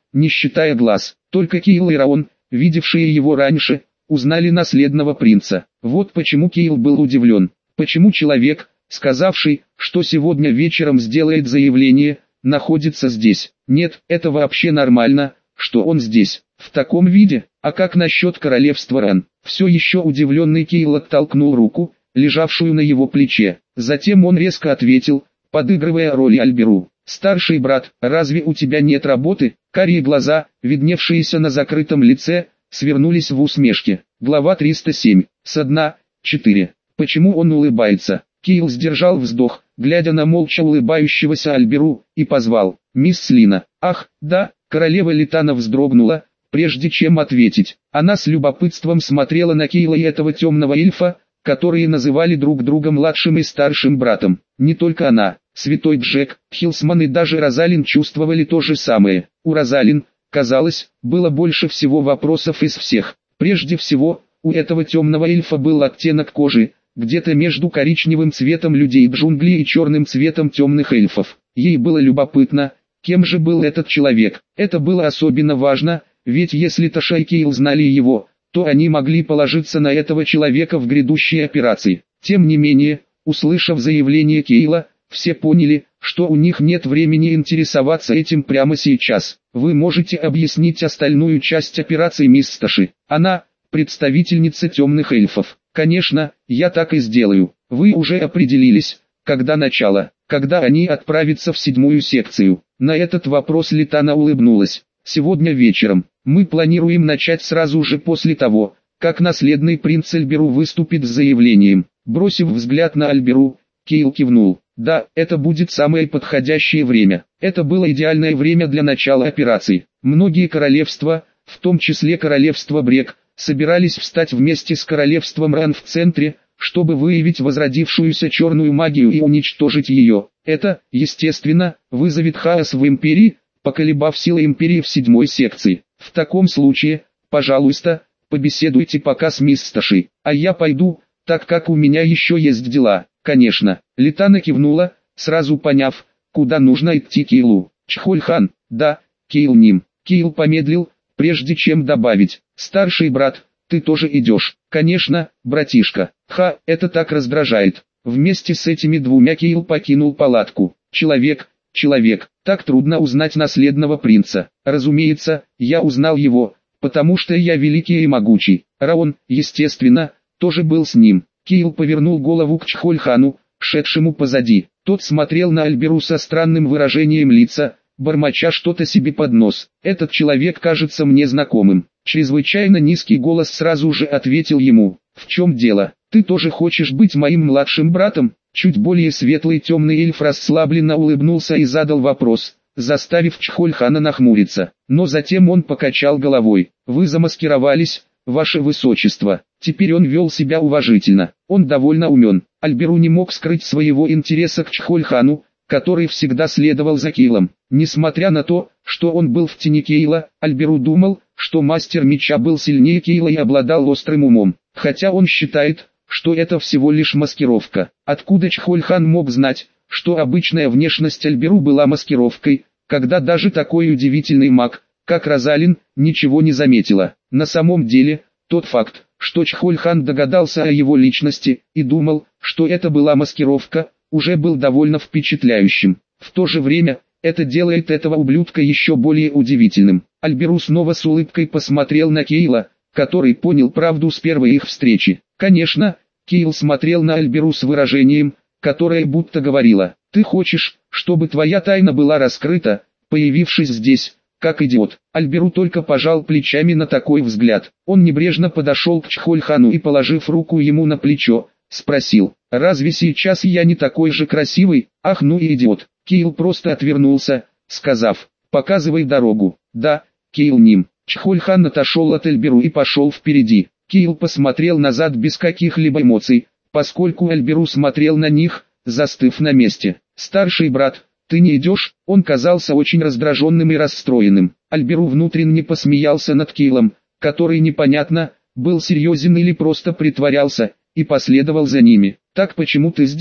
не считая глаз. Только Кейл и Раон, видевшие его раньше, узнали наследного принца. Вот почему Кейл был удивлен. Почему человек, сказавший, что сегодня вечером сделает заявление, находится здесь? Нет, это вообще нормально, что он здесь, в таком виде. А как насчет королевства Ран? Все еще удивленный Кейл оттолкнул руку, лежавшую на его плече. Затем он резко ответил, подыгрывая роли Альберу. «Старший брат, разве у тебя нет работы?» Карие глаза, видневшиеся на закрытом лице, свернулись в усмешке. Глава триста семь. Со дна. четыре. Почему он улыбается? Кейл сдержал вздох, глядя на молча улыбающегося Альберу, и позвал: «Мисс Лина». «Ах, да», королева Литана вздрогнула, прежде чем ответить. Она с любопытством смотрела на Кейла и этого темного эльфа, которые называли друг друга младшим и старшим братом. Не только она, святой Джек, Хилсман и даже Розалин чувствовали то же самое. У Розалин, казалось, было больше всего вопросов из всех. Прежде всего, у этого темного эльфа был оттенок кожи, где-то между коричневым цветом людей джунглей и черным цветом темных эльфов. Ей было любопытно, кем же был этот человек. Это было особенно важно, ведь если Таша и Кейл знали его, то они могли положиться на этого человека в грядущей операции. Тем не менее, услышав заявление Кейла, все поняли, что у них нет времени интересоваться этим прямо сейчас. Вы можете объяснить остальную часть операции, мисс Таши. Она – представительница темных эльфов. Конечно, я так и сделаю. Вы уже определились, когда начало, когда они отправятся в седьмую секцию. На этот вопрос Литана улыбнулась. Сегодня вечером. Мы планируем начать сразу же после того, как наследный принц Альберу выступит с заявлением. Бросив взгляд на Альберу, Кейл кивнул. Да, это будет самое подходящее время. Это было идеальное время для начала операции. Многие королевства, в том числе королевство Брек, собирались встать вместе с королевством Ран в центре, чтобы выявить возродившуюся черную магию и уничтожить ее. Это, естественно, вызовет хаос в империи, поколебав силы империи в седьмой секции. В таком случае, пожалуйста, побеседуйте пока с мисс Таши, а я пойду, так как у меня еще есть дела. Конечно. Литана кивнула, сразу поняв, куда нужно идти Кейлу. Чхоль-хан, да, Кейл ним. Кейл помедлил, прежде чем добавить: старший брат, ты тоже идешь? Конечно, братишка. Ха, это так раздражает. Вместе с этими двумя Кейл покинул палатку. Человек, человек, так трудно узнать наследного принца. Разумеется, я узнал его, потому что я великий и могучий. Раон, естественно, тоже был с ним. Кейл повернул голову к Чхоль-хану, шедшему позади. Тот смотрел на Альберу со странным выражением лица, бормоча что-то себе под нос. Этот человек кажется мне знакомым. Чрезвычайно низкий голос сразу же ответил ему: в чем дело? Ты тоже хочешь быть моим младшим братом? Чуть более светлый темный эльф расслабленно улыбнулся и задал вопрос, заставив Чхоль-хана нахмуриться. Но затем он покачал головой. Вы замаскировались, ваше высочество. Теперь он вел себя уважительно. Он довольно умен. Альберу не мог скрыть своего интереса к Чхоль-хану, который всегда следовал за Кейлом. Несмотря на то, что он был в тени Кейла, Альберу думал, что мастер меча был сильнее Кейла и обладал острым умом. Хотя он считает, что это всего лишь маскировка. Откуда Чхоль-хан мог знать, что обычная внешность Альберу была маскировкой, когда даже такой удивительный маг, как Розалин, ничего не заметила? На самом деле, тот факт, что Чхоль-хан догадался о его личности и думал, что это была маскировка, уже был довольно впечатляющим. В то же время, это делает этого ублюдка еще более удивительным. Альберу снова с улыбкой посмотрел на Кейла, который понял правду с первой их встречи. Конечно, Кейл смотрел на Альберу с выражением, которое будто говорило: «Ты хочешь, чтобы твоя тайна была раскрыта, появившись здесь, как идиот». Альберу только пожал плечами на такой взгляд. Он небрежно подошел к Чхоль-хану и, положив руку ему на плечо, спросил: «Разве сейчас я не такой же красивый?» «Ах, ну и идиот». Кейл просто отвернулся, сказав: «Показывай дорогу». «Да, Кейл ним». Чхоль-хан отошел от Альберу и пошел впереди. Кейл посмотрел назад без каких-либо эмоций, поскольку Альберу смотрел на них, застыв на месте. «Старший брат, ты не идешь?» Он казался очень раздраженным и расстроенным. Альберу внутренне посмеялся над Кейлом, который непонятно, был серьезен или просто притворялся, и последовал за ними. «Так почему ты здесь?» —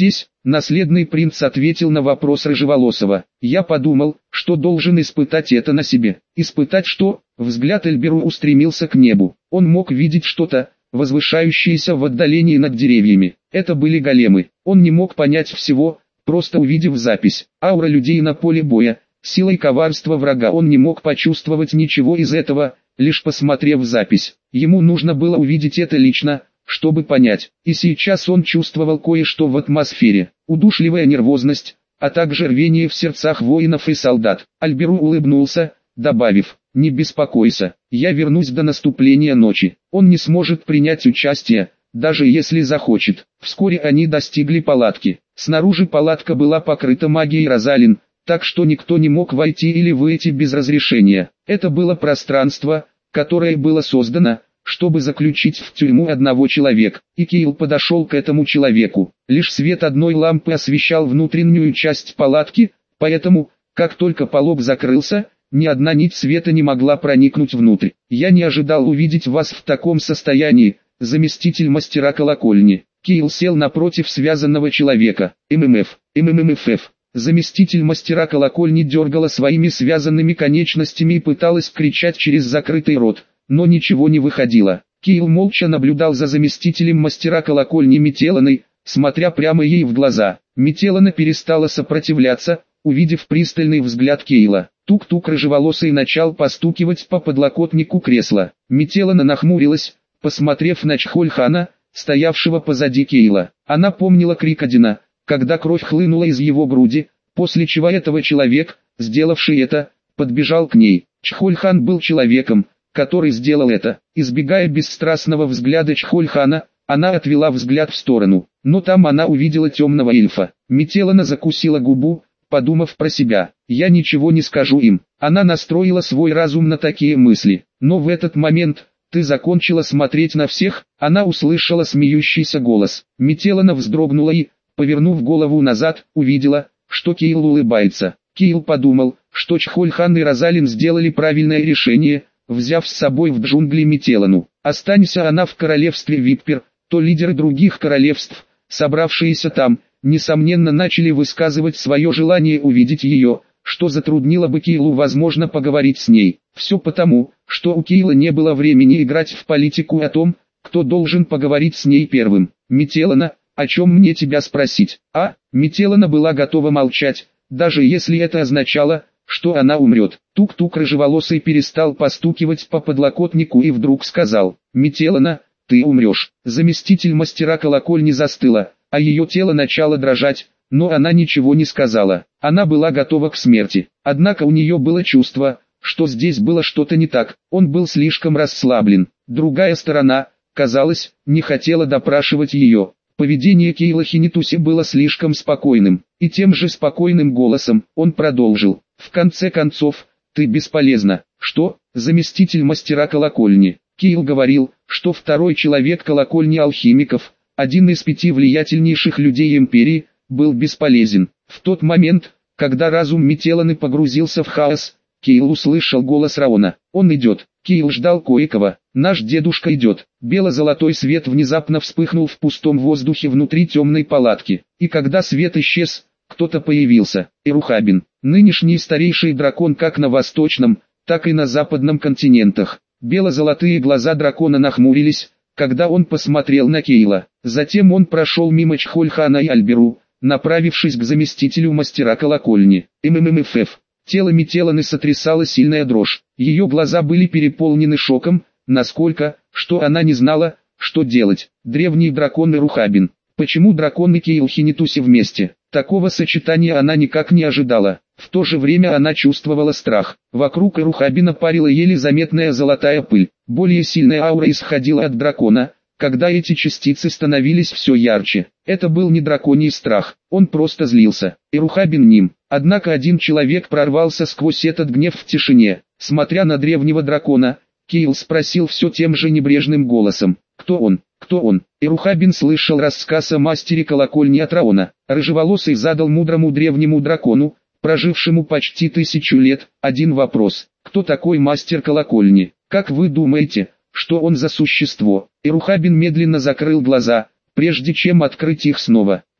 Наследный принц ответил на вопрос Рыжеволосого. Я подумал, что должен испытать это на себе. Испытать что? Взгляд Эльберу устремился к небу. Он мог видеть что-то, возвышающееся в отдалении над деревьями. Это были големы. Он не мог понять всего, просто увидев запись. Аура людей на поле боя, силой коварства врага он не мог почувствовать ничего из этого, лишь посмотрев запись. Ему нужно было увидеть это лично, чтобы понять. И сейчас он чувствовал кое-что в атмосфере. Удушливая нервозность, а также рвение в сердцах воинов и солдат. Альберу улыбнулся, добавив: «Не беспокойся, я вернусь до наступления ночи». Он не сможет принять участие, даже если захочет. Вскоре они достигли палатки. Снаружи палатка была покрыта магией Розалин, так что никто не мог войти или выйти без разрешения. Это было пространство, которое было создано, чтобы заключить в тюрьму одного человека. И Кейл подошел к этому человеку. Лишь свет одной лампы освещал внутреннюю часть палатки, поэтому, как только полог закрылся, ни одна нить света не могла проникнуть внутрь. «Я не ожидал увидеть вас в таком состоянии, заместитель мастера колокольни». Кейл сел напротив связанного человека. ММФ, МММФ. Заместитель мастера колокольни дергала своими связанными конечностями и пыталась кричать через закрытый рот, но ничего не выходило. Кейл молча наблюдал за заместителем мастера колокольни Метеланой, смотря прямо ей в глаза. Метелана перестала сопротивляться, увидев пристальный взгляд Кейла. Тук-тук рыжеволосый начал постукивать по подлокотнику кресла. Метелана нахмурилась, посмотрев на Чхольхана, стоявшего позади Кейла. Она помнила крик Одина, когда кровь хлынула из его груди, после чего этого человек, сделавший это, подбежал к ней. Чхольхан был человеком, который сделал это. Избегая бесстрастного взгляда Чхольхана, она отвела взгляд в сторону, но там она увидела темного эльфа. Метелана закусила губу, подумав про себя: «Я ничего не скажу им». Она настроила свой разум на такие мысли, но в этот момент: «Ты закончила смотреть на всех?» Она услышала смеющийся голос. Метелана вздрогнула и, повернув голову назад, увидела, что Кейл улыбается. Кейл подумал, что Чхольхан и Розалин сделали правильное решение, взяв с собой в джунгли Метелану. Останься она в королевстве Виппер, то лидеры других королевств, собравшиеся там, несомненно начали высказывать свое желание увидеть ее, что затруднило бы Кейлу возможно поговорить с ней. Все потому, что у Кейла не было времени играть в политику о том, кто должен поговорить с ней первым. «Метелана, о чем мне тебя спросить?» А, Метелана была готова молчать, даже если это означало, что она умрет. Тук-тук рыжеволосый перестал постукивать по подлокотнику и вдруг сказал: «Метелана, ты умрешь». Заместитель мастера колокольни застыла, а ее тело начало дрожать, но она ничего не сказала. Она была готова к смерти. Однако у нее было чувство, что здесь было что-то не так. Он был слишком расслаблен. Другая сторона, казалось, не хотела допрашивать ее. Поведение Кейла Хинитуси было слишком спокойным, и тем же спокойным голосом он продолжил: «В конце концов, ты бесполезна». «Что?» Заместитель мастера колокольни. Кейл говорил, что второй человек колокольни алхимиков, один из пяти влиятельнейших людей империи, был бесполезен. В тот момент, когда разум Метеланы погрузился в хаос, Кейл услышал голос Раона. «Он идет». Кейл ждал кое-кого. «Наш дедушка идет». Бело-золотой свет внезапно вспыхнул в пустом воздухе внутри темной палатки. И когда свет исчез, кто-то появился. Эрухабин, нынешний старейший дракон как на восточном, так и на западном континентах. Бело-золотые глаза дракона нахмурились, когда он посмотрел на Кейла. Затем он прошел мимо Чхольхана и Альберу, направившись к заместителю мастера колокольни. МММФ. Тело Метеланы сотрясала сильная дрожь. Ее глаза были переполнены шоком, насколько, что она не знала, что делать. Древний дракон Эрухабин. Почему дракон и Кейл Хинитуси вместе? Такого сочетания она никак не ожидала. В то же время она чувствовала страх. Вокруг Эрухабина парила еле заметная золотая пыль. Более сильная аура исходила от дракона, когда эти частицы становились все ярче. Это был не драконий страх, он просто злился. Эрухабин ним. Однако один человек прорвался сквозь этот гнев в тишине. Смотря на древнего дракона, Кейл спросил все тем же небрежным голосом: «Кто он? Кто он?» Эрухабин слышал рассказ о мастере колокольни от Раона. Рыжеволосый задал мудрому древнему дракону, прожившему почти тысячу лет, один вопрос: «Кто такой мастер колокольни? Как вы думаете, что он за существо?» Эрухабин медленно закрыл глаза, прежде чем открыть их снова. «Голем».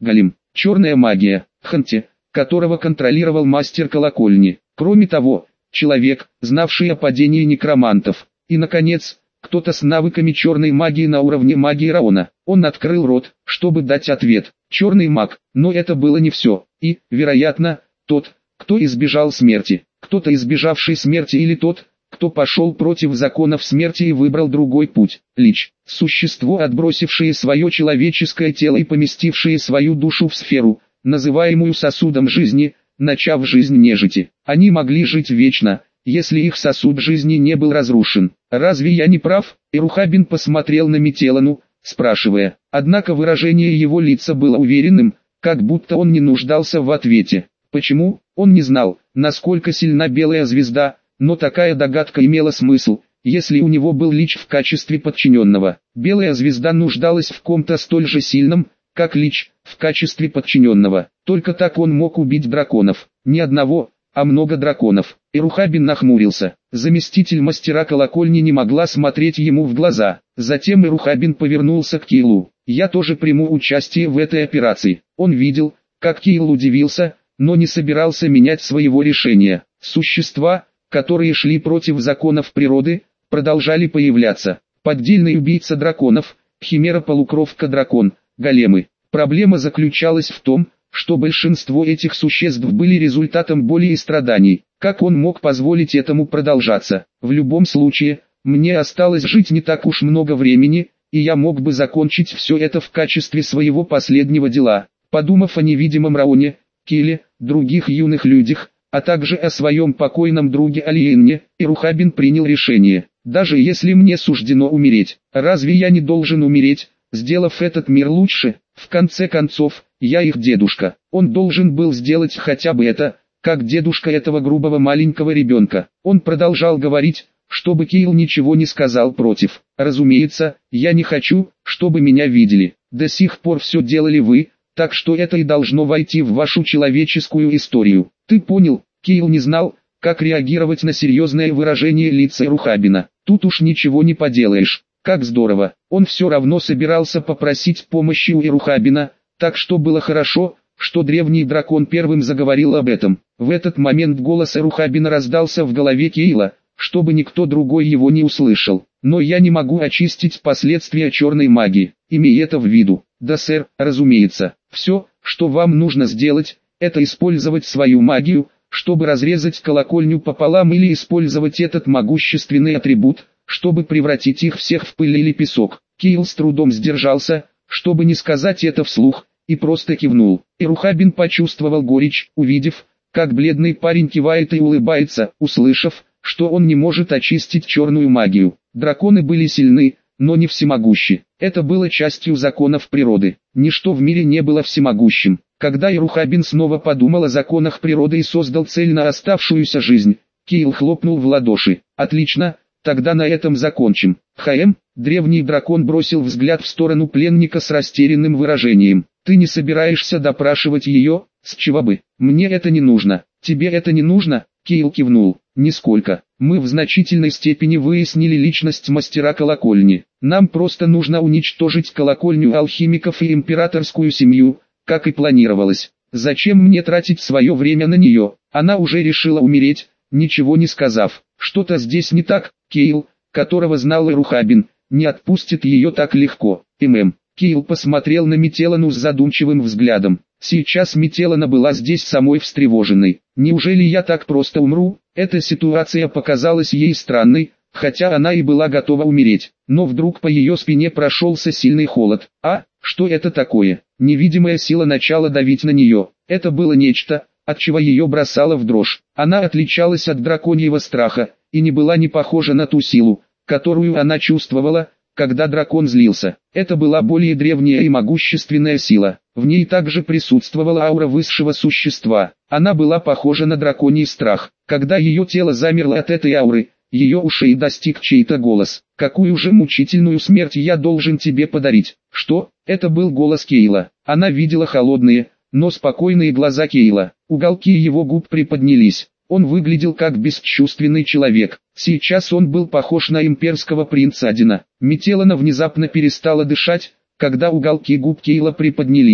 черная магия, Ханти, которого контролировал мастер колокольни. Кроме того, человек, знавший о падении некромантов. И, наконец, кто-то с навыками черной магии на уровне магии Раона. Он открыл рот, чтобы дать ответ. Черный маг, но это было не все. И, вероятно, тот, кто избежал смерти. Кто-то избежавший смерти или тот, кто пошел против законов смерти и выбрал другой путь. Лич, существо, отбросившее свое человеческое тело и поместившее свою душу в сферу, называемую сосудом жизни, начав жизнь нежити. Они могли жить вечно, если их сосуд жизни не был разрушен. Разве я не прав? Ирухабин посмотрел на Метелану, спрашивая. Однако выражение его лица было уверенным, как будто он не нуждался в ответе. Почему? Он не знал, насколько сильна белая звезда, но такая догадка имела смысл, если у него был Лич в качестве подчиненного. Белая звезда нуждалась в ком-то столь же сильном, как Лич, в качестве подчиненного. Только так он мог убить драконов. Не одного, а много драконов. Ирухабин нахмурился. Заместитель мастера колокольни не могла смотреть ему в глаза. Затем Ирухабин повернулся к Кейлу. «Я тоже приму участие в этой операции». Он видел, как Кейл удивился, но не собирался менять своего решения. Существа, которые шли против законов природы, продолжали появляться. Поддельный убийца драконов, химера-полукровка-дракон, големы. Проблема заключалась в том, что большинство этих существ были результатом боли и страданий. Как он мог позволить этому продолжаться? В любом случае, мне осталось жить не так уж много времени, и я мог бы закончить все это в качестве своего последнего дела. Подумав о невидимом Раоне, Келе, других юных людях, а также о своем покойном друге Алиенне, Ирухабин принял решение. Даже если мне суждено умереть, разве я не должен умереть, сделав этот мир лучше? В конце концов, я их дедушка. Он должен был сделать хотя бы это, как дедушка этого грубого маленького ребенка. Он продолжал говорить, чтобы Кейл ничего не сказал против. Разумеется, я не хочу, чтобы меня видели. До сих пор все делали вы, так что это и должно войти в вашу человеческую историю. Ты понял? Кейл не знал, как реагировать на серьезное выражение лица Ирухабина. Тут уж ничего не поделаешь. Как здорово. Он все равно собирался попросить помощи у Ирухабина, так что было хорошо, что древний дракон первым заговорил об этом. В этот момент голос Ирухабина раздался в голове Кейла, чтобы никто другой его не услышал. Но я не могу очистить последствия черной магии, имей это в виду. Да, сэр, разумеется. Все, что вам нужно сделать, это использовать свою магию, чтобы разрезать колокольню пополам или использовать этот могущественный атрибут, чтобы превратить их всех в пыль или песок. Кейл с трудом сдержался, чтобы не сказать это вслух, и просто кивнул. Ирухабин почувствовал горечь, увидев, как бледный парень кивает и улыбается, услышав, что он не может очистить черную магию. Драконы были сильны, но не всемогущи. Это было частью законов природы. Ничто в мире не было всемогущим. Когда Ирухабин снова подумал о законах природы и создал цель на оставшуюся жизнь, Кейл хлопнул в ладоши. «Отлично, тогда на этом закончим». «Хаэм», древний дракон бросил взгляд в сторону пленника с растерянным выражением. «Ты не собираешься допрашивать ее? С чего бы? Мне это не нужно». «Тебе это не нужно?» Кейл кивнул. «Нисколько. Мы в значительной степени выяснили личность мастера колокольни. Нам просто нужно уничтожить колокольню алхимиков и императорскую семью, как и планировалось. Зачем мне тратить свое время на нее? Она уже решила умереть, ничего не сказав. Что-то здесь не так». Кейл, которого знал Ирухабин, не отпустит ее так легко. ММ. Кейл посмотрел на Метелану с задумчивым взглядом. Сейчас Метелана была здесь самой встревоженной. Неужели я так просто умру? Эта ситуация показалась ей странной, хотя она и была готова умереть. Но вдруг по ее спине прошелся сильный холод. А, что это такое? Невидимая сила начала давить на нее. Это было нечто, от чего ее бросало в дрожь. Она отличалась от драконьего страха, и не была не похожа на ту силу, которую она чувствовала, когда дракон злился. Это была более древняя и могущественная сила. В ней также присутствовала аура высшего существа. Она была похожа на драконий страх. Когда ее тело замерло от этой ауры, ее ушей достиг чей-то голос. «Какую же мучительную смерть я должен тебе подарить?» «Что?» Это был голос Кейла. Она видела холодные, но спокойные глаза Кейла. Уголки его губ приподнялись. Он выглядел как бесчувственный человек. Сейчас он был похож на имперского принца Адина. Метелана внезапно перестала дышать, когда уголки губ Кейла приподнялись.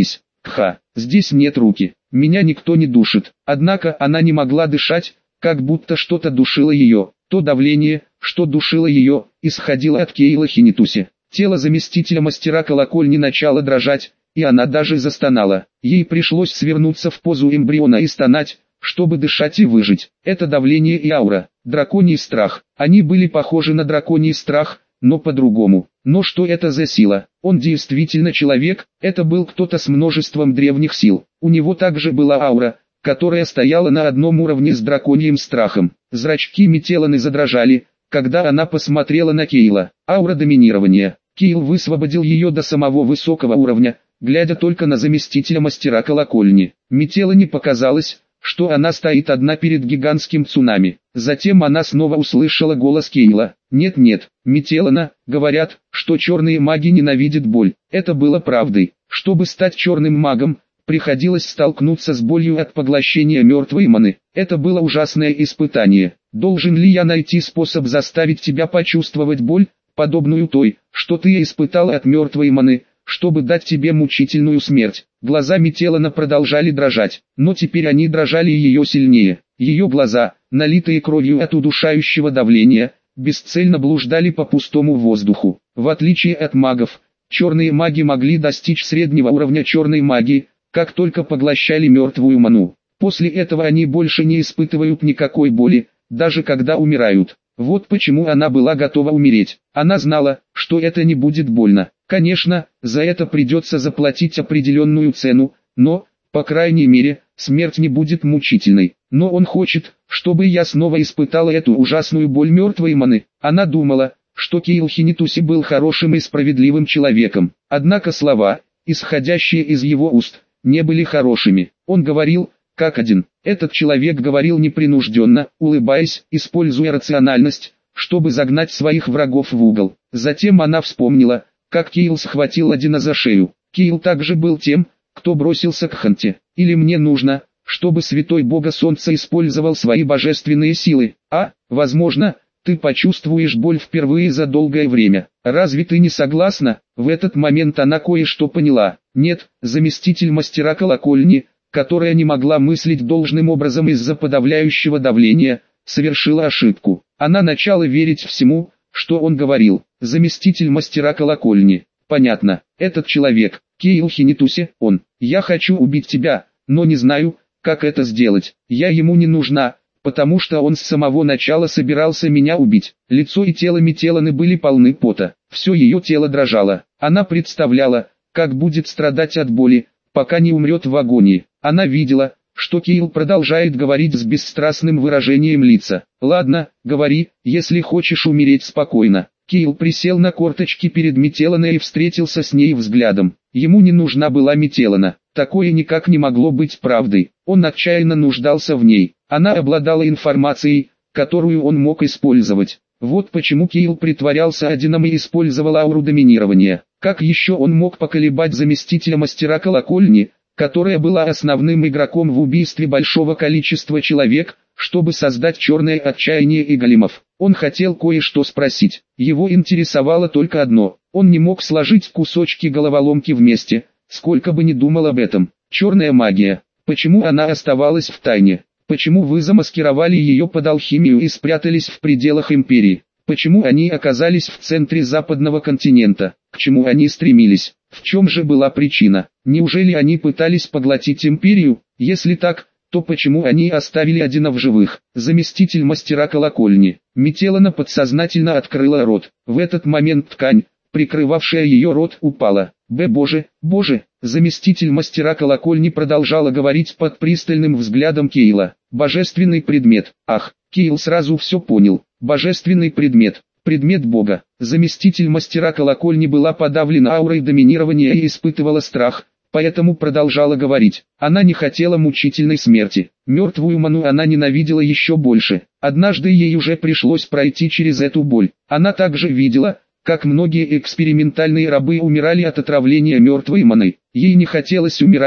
Кха, здесь нет руки, меня никто не душит. Однако она не могла дышать, как будто что-то душило ее. То давление, что душило ее, исходило от Кейла Хинитуси. Тело заместителя мастера колокольни начало дрожать, и она даже застонала. Ей пришлось свернуться в позу эмбриона и стонать, чтобы дышать и выжить. Это давление и аура, драконий страх. Они были похожи на драконий страх, но по-другому. Но что это за сила? Он действительно человек, это был кто-то с множеством древних сил. У него также была аура, которая стояла на одном уровне с драконьим страхом. Зрачки Метеланы задрожали, когда она посмотрела на Кейла. Аура доминирования. Кейл высвободил ее до самого высокого уровня, глядя только на заместителя мастера колокольни. Метелане показалось, что она стоит одна перед гигантским цунами. Затем она снова услышала голос Кейла. «Нет-нет, Метелана, говорят, что черные маги ненавидят боль». Это было правдой. Чтобы стать черным магом, приходилось столкнуться с болью от поглощения мертвой маны. Это было ужасное испытание. Должен ли я найти способ заставить тебя почувствовать боль, подобную той, что ты испытала от мертвой маны, чтобы дать тебе мучительную смерть? Глаза Метелана продолжали дрожать, но теперь они дрожали ее сильнее. Ее глаза, налитые кровью от удушающего давления, бесцельно блуждали по пустому воздуху. В отличие от магов, черные маги могли достичь среднего уровня черной магии, как только поглощали мертвую ману. После этого они больше не испытывают никакой боли, даже когда умирают. Вот почему она была готова умереть. Она знала, что это не будет больно. Конечно, за это придется заплатить определенную цену, но, по крайней мере, смерть не будет мучительной. Но он хочет, чтобы я снова испытала эту ужасную боль мертвой маны. Она думала, что Кейл Хинитуси был хорошим и справедливым человеком. Однако слова, исходящие из его уст, не были хорошими. Он говорил, как один. Этот человек говорил непринужденно, улыбаясь, используя рациональность, чтобы загнать своих врагов в угол. Затем она вспомнила, как Кейл схватил Одина за шею. Кейл также был тем, кто бросился к Ханте. Или мне нужно, чтобы святой бога солнца использовал свои божественные силы. А, возможно, ты почувствуешь боль впервые за долгое время. Разве ты не согласна? В этот момент она кое-что поняла. Нет, заместитель мастера колокольни, которая не могла мыслить должным образом из-за подавляющего давления, совершила ошибку. Она начала верить всему, что он говорил. Заместитель мастера колокольни. Понятно, этот человек, Кейл Хинитуси, он. Я хочу убить тебя, но не знаю, как это сделать. Я ему не нужна, потому что он с самого начала собирался меня убить. Лицо и тело Метеланы были полны пота. Все ее тело дрожало. Она представляла, как будет страдать от боли, пока не умрет в агонии. Она видела, что Кейл продолжает говорить с бесстрастным выражением лица. «Ладно, говори, если хочешь умереть спокойно». Кейл присел на корточки перед Метеланой и встретился с ней взглядом. Ему не нужна была Метелана. Такое никак не могло быть правдой. Он отчаянно нуждался в ней. Она обладала информацией, которую он мог использовать. Вот почему Кейл притворялся Одином и использовал ауру доминирования. Как еще он мог поколебать заместителя мастера колокольни, которая была основным игроком в убийстве большого количества человек, чтобы создать черное отчаяние и големов? Он хотел кое-что спросить. Его интересовало только одно. Он не мог сложить кусочки головоломки вместе, сколько бы ни думал об этом. Черная магия. Почему она оставалась в тайне? Почему вы замаскировали ее под алхимию и спрятались в пределах империи? Почему они оказались в центре западного континента? К чему они стремились? В чем же была причина? Неужели они пытались поглотить империю? Если так, то почему они оставили Одина в живых? Заместитель мастера колокольни. Метелана подсознательно открыла рот. В этот момент ткань, прикрывавшая ее рот, упала. «Б, боже, боже!» Заместитель мастера колокольни продолжала говорить под пристальным взглядом Кейла. «Божественный предмет». Ах, Кейл сразу все понял. Божественный предмет. Предмет Бога. Заместитель мастера колокольни была подавлена аурой доминирования и испытывала страх, поэтому продолжала говорить. Она не хотела мучительной смерти. Мертвую ману она ненавидела еще больше. Однажды ей уже пришлось пройти через эту боль. Она также видела, как многие экспериментальные рабы умирали от отравления мертвой маной. Ей не хотелось умирать,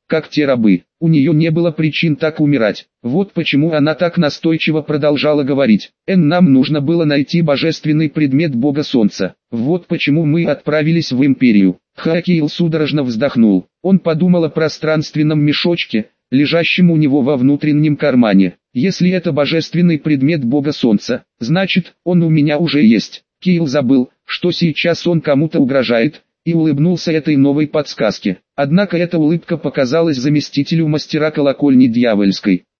как те рабы. У нее не было причин так умирать. Вот почему она так настойчиво продолжала говорить. «Эн, нам нужно было найти божественный предмет бога солнца. Вот почему мы отправились в Империю». Хаакиил судорожно вздохнул. Он подумал о пространственном мешочке, лежащем у него во внутреннем кармане. «Если это божественный предмет бога солнца, значит, он у меня уже есть». Киил забыл, что сейчас он кому-то угрожает, и улыбнулся этой новой подсказке. Однако эта улыбка показалась заместителю мастера колокольни дьявольской.